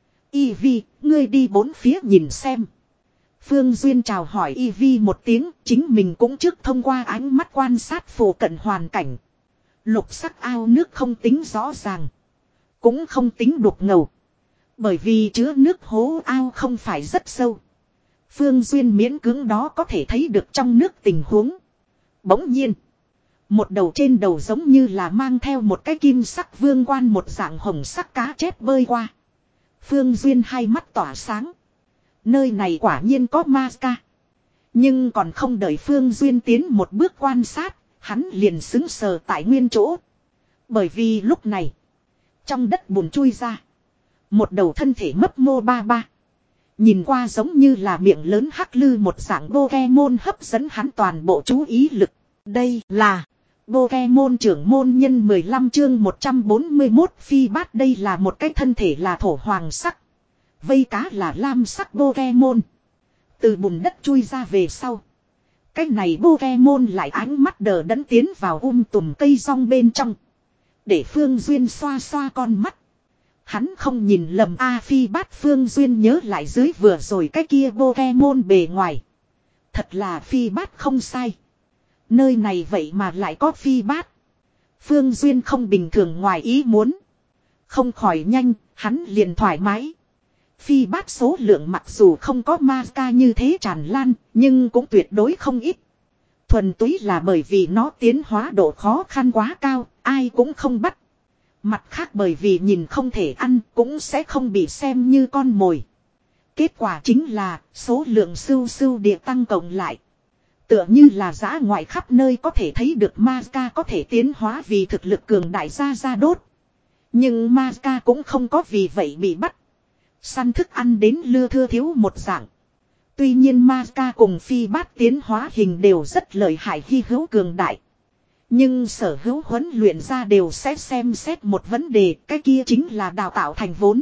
S1: Ivy, ngươi đi bốn phía nhìn xem. Phương Duyên chào hỏi Ivy một tiếng, chính mình cũng trước thông qua ánh mắt quan sát phổ cận hoàn cảnh. Lục sắc ao nước không tính rõ ràng. Cũng không tính đục ngầu. Bởi vì chứa nước hố ao không phải rất sâu. Phương Duyên miễn cưỡng đó có thể thấy được trong nước tình huống. Bỗng nhiên. Một đầu trên đầu giống như là mang theo một cái kim sắc vương quan một dạng hồng sắc cá chép bơi qua. Phương Duyên hai mắt tỏa sáng. Nơi này quả nhiên có ma ca. Nhưng còn không đợi Phương Duyên tiến một bước quan sát, hắn liền xứng sờ tại nguyên chỗ. Bởi vì lúc này, trong đất bùn chui ra một đầu thân thể mấp mô ba ba. Nhìn qua giống như là miệng lớn hắc lư một dạng Pokemon hấp dẫn hắn toàn bộ chú ý lực. Đây là Pokemon trưởng môn nhân mười lăm chương một trăm bốn mươi mốt phi bát, đây là một cái thân thể là thổ hoàng sắc. Vây cá là lam sắc Pokemon. Từ bùn đất chui ra về sau. Cái này Pokemon lại ánh mắt đờ đẫn tiến vào um tùm cây rong bên trong. Để Phương Duyên xoa xoa con mắt. Hắn không nhìn lầm A phi bát. Phương Duyên nhớ lại dưới vừa rồi cái kia Pokemon bề ngoài. Thật là phi bát không sai. Nơi này vậy mà lại có phi bát. Phương Duyên không bình thường ngoài ý muốn. Không khỏi nhanh, hắn liền thoải mái. Phi bát số lượng mặc dù không có ma ca như thế tràn lan, nhưng cũng tuyệt đối không ít. Thuần túy là bởi vì nó tiến hóa độ khó khăn quá cao, ai cũng không bắt. Mặt khác bởi vì nhìn không thể ăn cũng sẽ không bị xem như con mồi. Kết quả chính là số lượng sưu sưu địa tăng cộng lại. Tựa như là dã ngoại khắp nơi có thể thấy được ma ca có thể tiến hóa vì thực lực cường đại ra ra đốt. Nhưng ma ca cũng không có vì vậy bị bắt. Săn thức ăn đến lưa thưa thiếu một dạng. Tuy nhiên ma ca cùng phi bát tiến hóa hình đều rất lợi hại hy hữu cường đại. Nhưng sở hữu huấn luyện ra đều sẽ xem xét một vấn đề, cái kia chính là đào tạo thành vốn.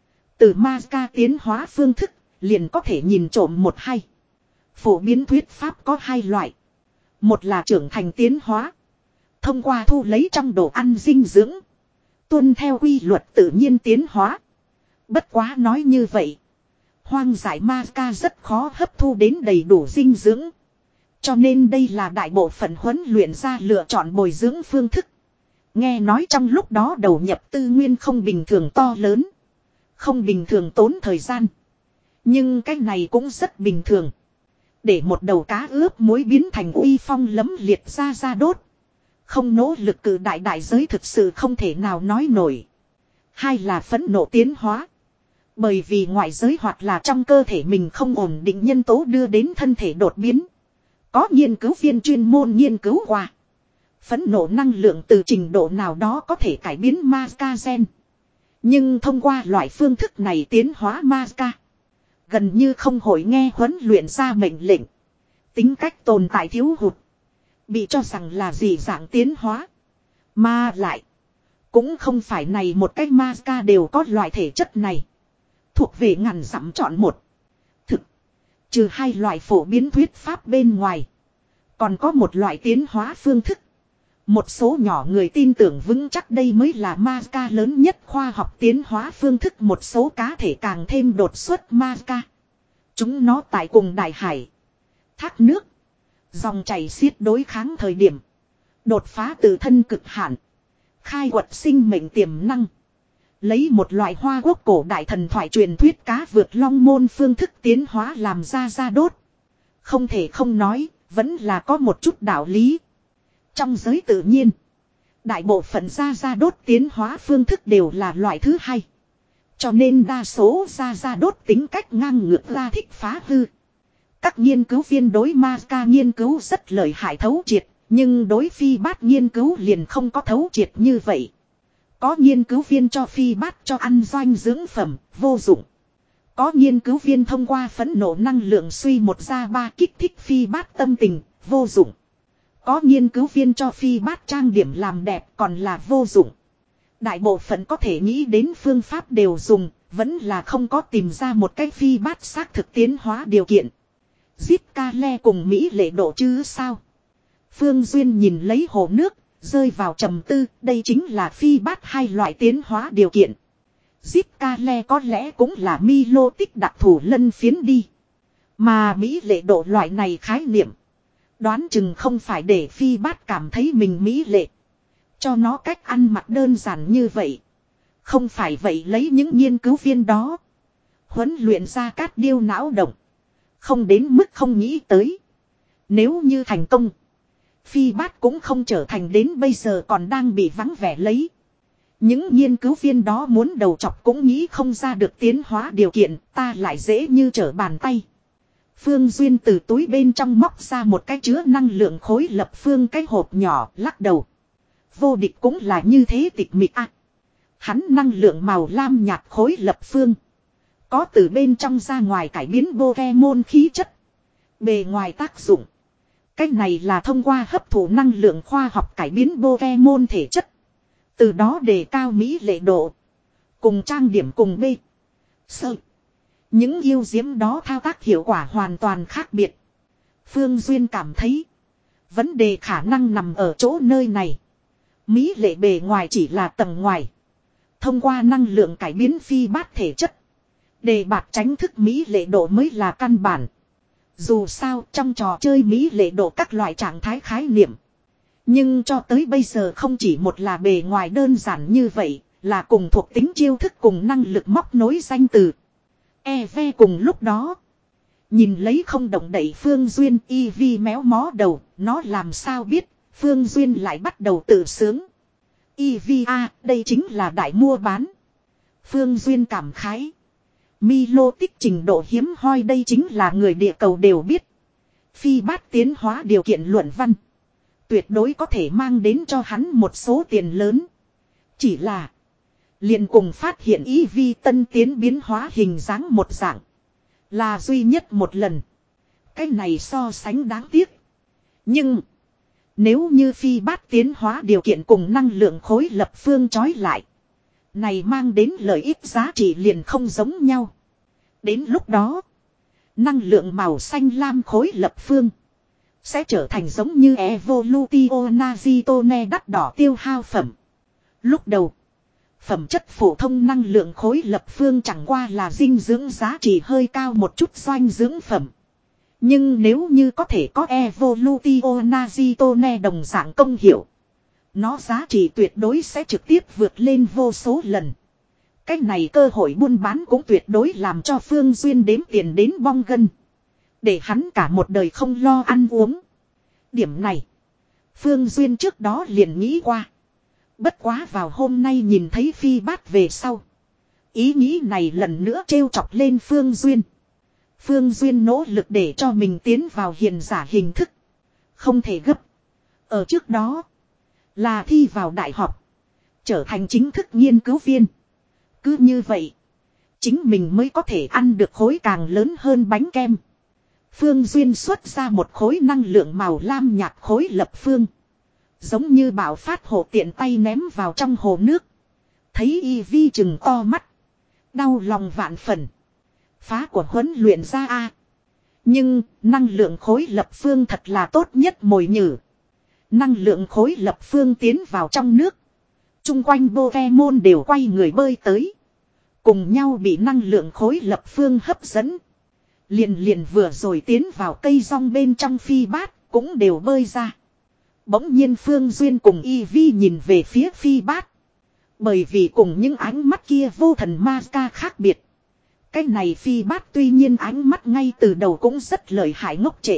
S1: Từ ma ca tiến hóa phương thức, liền có thể nhìn trộm một hay. Phổ biến thuyết pháp có hai loại. Một là trưởng thành tiến hóa. Thông qua thu lấy trong đồ ăn dinh dưỡng. Tuân theo quy luật tự nhiên tiến hóa. Bất quá nói như vậy. Hoang dại ma ca rất khó hấp thu đến đầy đủ dinh dưỡng. Cho nên đây là đại bộ phận huấn luyện ra lựa chọn bồi dưỡng phương thức. Nghe nói trong lúc đó đầu nhập tư nguyên không bình thường to lớn. Không bình thường tốn thời gian. Nhưng cái này cũng rất bình thường. Để một đầu cá ướp muối biến thành uy phong lấm liệt ra ra đốt. Không nỗ lực cử đại đại giới thực sự không thể nào nói nổi. Hai là phẫn nộ tiến hóa. Bởi vì ngoại giới hoặc là trong cơ thể mình không ổn định nhân tố đưa đến thân thể đột biến. Có nghiên cứu viên chuyên môn nghiên cứu qua. Phẫn nộ năng lượng từ trình độ nào đó có thể cải biến ma ca gen. Nhưng thông qua loại phương thức này tiến hóa ma ca. Gần như không hội nghe huấn luyện ra mệnh lệnh. Tính cách tồn tại thiếu hụt. Bị cho rằng là gì dạng tiến hóa. Mà lại. Cũng không phải này một cái ma ca đều có loại thể chất này. Thuộc về ngàn dặm chọn một. Thực. Trừ hai loại phổ biến thuyết pháp bên ngoài. Còn có một loại tiến hóa phương thức. Một số nhỏ người tin tưởng vững chắc đây mới là ma ca lớn nhất khoa học tiến hóa phương thức. Một số cá thể càng thêm đột xuất ma ca. Chúng nó tại cùng đại hải. Thác nước. Dòng chảy xiết đối kháng thời điểm. Đột phá tự thân cực hạn. Khai quật sinh mệnh tiềm năng. Lấy một loại hoa quốc cổ đại thần thoại truyền thuyết cá vượt long môn phương thức tiến hóa làm ra ra đốt. Không thể không nói, vẫn là có một chút đạo lý. Trong giới tự nhiên, đại bộ phận ra ra đốt tiến hóa phương thức đều là loại thứ hai. Cho nên đa số ra ra đốt tính cách ngang ngược ra thích phá hư. Các nghiên cứu viên đối ma ca nghiên cứu rất lợi hại thấu triệt, nhưng đối phi bát nghiên cứu liền không có thấu triệt như vậy. Có nghiên cứu viên cho phi bát cho ăn doanh dưỡng phẩm, vô dụng. Có nghiên cứu viên thông qua phẫn nộ năng lượng suy một ra ba kích thích phi bát tâm tình, vô dụng. Có nghiên cứu viên cho phi bát trang điểm làm đẹp còn là vô dụng. Đại bộ phận có thể nghĩ đến phương pháp đều dùng, vẫn là không có tìm ra một cái phi bát xác thực tiến hóa điều kiện. Zip ca le cùng Mỹ lệ độ chứ sao? Phương Duyên nhìn lấy hồ nước, rơi vào trầm tư, đây chính là phi bát hai loại tiến hóa điều kiện. Zip ca le có lẽ cũng là Milo tích đặc thù lân phiến đi. Mà Mỹ lệ độ loại này khái niệm. Đoán chừng không phải để phi bát cảm thấy mình mỹ lệ. Cho nó cách ăn mặc đơn giản như vậy. Không phải vậy lấy những nghiên cứu viên đó. Huấn luyện ra cát điêu não động. Không đến mức không nghĩ tới. Nếu như thành công. Phi bát cũng không trở thành đến bây giờ còn đang bị vắng vẻ lấy. Những nghiên cứu viên đó muốn đầu chọc cũng nghĩ không ra được tiến hóa điều kiện. Ta lại dễ như trở bàn tay. Phương Duyên từ túi bên trong móc ra một cái chứa năng lượng khối lập phương cái hộp nhỏ lắc đầu. Vô địch cũng là như thế tịch mịch à. Hắn năng lượng màu lam nhạt khối lập phương. Có từ bên trong ra ngoài cải biến Pokemon khí chất. Bề ngoài tác dụng. Cách này là thông qua hấp thụ năng lượng khoa học cải biến Pokemon thể chất. Từ đó đề cao mỹ lệ độ. Cùng trang điểm cùng B. Sơ. Những yêu diễm đó thao tác hiệu quả hoàn toàn khác biệt. Phương Duyên cảm thấy. Vấn đề khả năng nằm ở chỗ nơi này. Mỹ lệ bề ngoài chỉ là tầng ngoài. Thông qua năng lượng cải biến phi bát thể chất. Đề bạt tránh thức mỹ lệ độ mới là căn bản. Dù sao trong trò chơi mỹ lệ độ các loại trạng thái khái niệm. Nhưng cho tới bây giờ không chỉ một là bề ngoài đơn giản như vậy. Là cùng thuộc tính chiêu thức cùng năng lực móc nối danh từ. E ve cùng lúc đó. Nhìn lấy không động đậy Phương Duyên, y vi méo mó đầu, nó làm sao biết, Phương Duyên lại bắt đầu tự sướng. Y vi a, đây chính là đại mua bán. Phương Duyên cảm khái. Milo tích trình độ hiếm hoi đây chính là người địa cầu đều biết. Phi bát tiến hóa điều kiện luận văn. Tuyệt đối có thể mang đến cho hắn một số tiền lớn. Chỉ là liền cùng phát hiện y vi tân tiến biến hóa hình dáng một dạng. Là duy nhất một lần. Cái này so sánh đáng tiếc. Nhưng nếu như phi bát tiến hóa điều kiện cùng năng lượng khối lập phương trói lại. Này mang đến lợi ích giá trị liền không giống nhau. Đến lúc đó. Năng lượng màu xanh lam khối lập phương. Sẽ trở thành giống như Evolutio Nazitone đắt đỏ tiêu hao phẩm. Lúc đầu. Phẩm chất phổ thông năng lượng khối lập phương chẳng qua là dinh dưỡng giá trị hơi cao một chút doanh dưỡng phẩm. Nhưng nếu như có thể có Evolutio Nazitone đồng dạng công hiệu. Nó giá trị tuyệt đối sẽ trực tiếp vượt lên vô số lần. Cách này cơ hội buôn bán cũng tuyệt đối làm cho Phương Duyên đếm tiền đến bong gân. Để hắn cả một đời không lo ăn uống. Điểm này. Phương Duyên trước đó liền nghĩ qua. Bất quá vào hôm nay nhìn thấy phi bát về sau. Ý nghĩ này lần nữa trêu chọc lên Phương Duyên. Phương Duyên nỗ lực để cho mình tiến vào hiền giả hình thức. Không thể gấp. Ở trước đó. Là thi vào đại học. Trở thành chính thức nghiên cứu viên. Cứ như vậy. Chính mình mới có thể ăn được khối càng lớn hơn bánh kem. Phương Duyên xuất ra một khối năng lượng màu lam nhạt khối lập phương. Giống như bạo phát hộ tiện tay ném vào trong hồ nước. Thấy y vi chừng to mắt. Đau lòng vạn phần. Phá của huấn luyện ra a. Nhưng năng lượng khối lập phương thật là tốt nhất mồi nhử. Năng lượng khối lập phương tiến vào trong nước. Trung quanh Pokemon đều quay người bơi tới. Cùng nhau bị năng lượng khối lập phương hấp dẫn. Liền liền vừa rồi tiến vào cây rong bên trong phi bát cũng đều bơi ra. Bỗng nhiên Phương Duyên cùng y vi nhìn về phía phi bát. Bởi vì cùng những ánh mắt kia vô thần ma ca khác biệt. Cái này phi bát tuy nhiên ánh mắt ngay từ đầu cũng rất lợi hại ngốc trệ.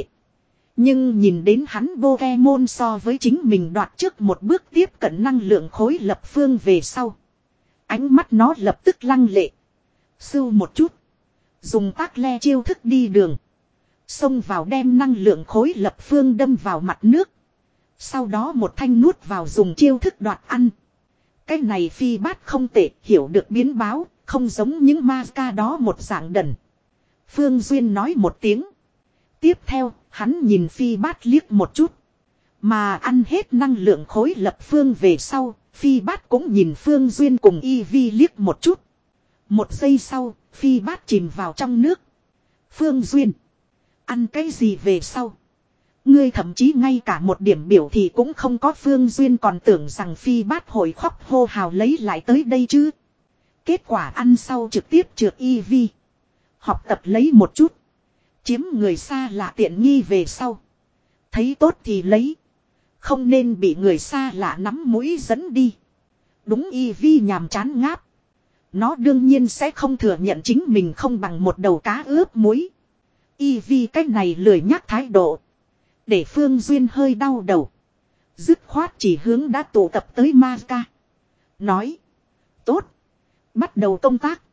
S1: Nhưng nhìn đến hắn Pokemon so với chính mình đoạt trước một bước tiếp cận năng lượng khối lập phương về sau. Ánh mắt nó lập tức lăng lệ. Sưu một chút. Dùng tác le chiêu thức đi đường. Xông vào đem năng lượng khối lập phương đâm vào mặt nước. Sau đó một thanh nuốt vào dùng chiêu thức đoạt ăn. Cái này phi bát không tệ, hiểu được biến báo, không giống những ma ca đó một dạng đần. Phương Duyên nói một tiếng. Tiếp theo, hắn nhìn phi bát liếc một chút. Mà ăn hết năng lượng khối lập phương về sau, phi bát cũng nhìn Phương Duyên cùng y vi liếc một chút. Một giây sau, phi bát chìm vào trong nước. Phương Duyên. Ăn cái gì về sau? Ngươi thậm chí ngay cả một điểm biểu thì cũng không có. Phương Duyên còn tưởng rằng phi bát hồi khóc hô hào lấy lại tới đây chứ. Kết quả ăn sau trực tiếp trượt y vi. Học tập lấy một chút. Chiếm người xa lạ tiện nghi về sau. Thấy tốt thì lấy. Không nên bị người xa lạ nắm mũi dẫn đi. Đúng y vi nhàm chán ngáp. Nó đương nhiên sẽ không thừa nhận chính mình không bằng một đầu cá ướp muối. Y vi cách này lười nhắc thái độ. Để Phương Duyên hơi đau đầu. Dứt khoát chỉ hướng đã tụ tập tới ma ca. Nói. Tốt. Bắt đầu công tác.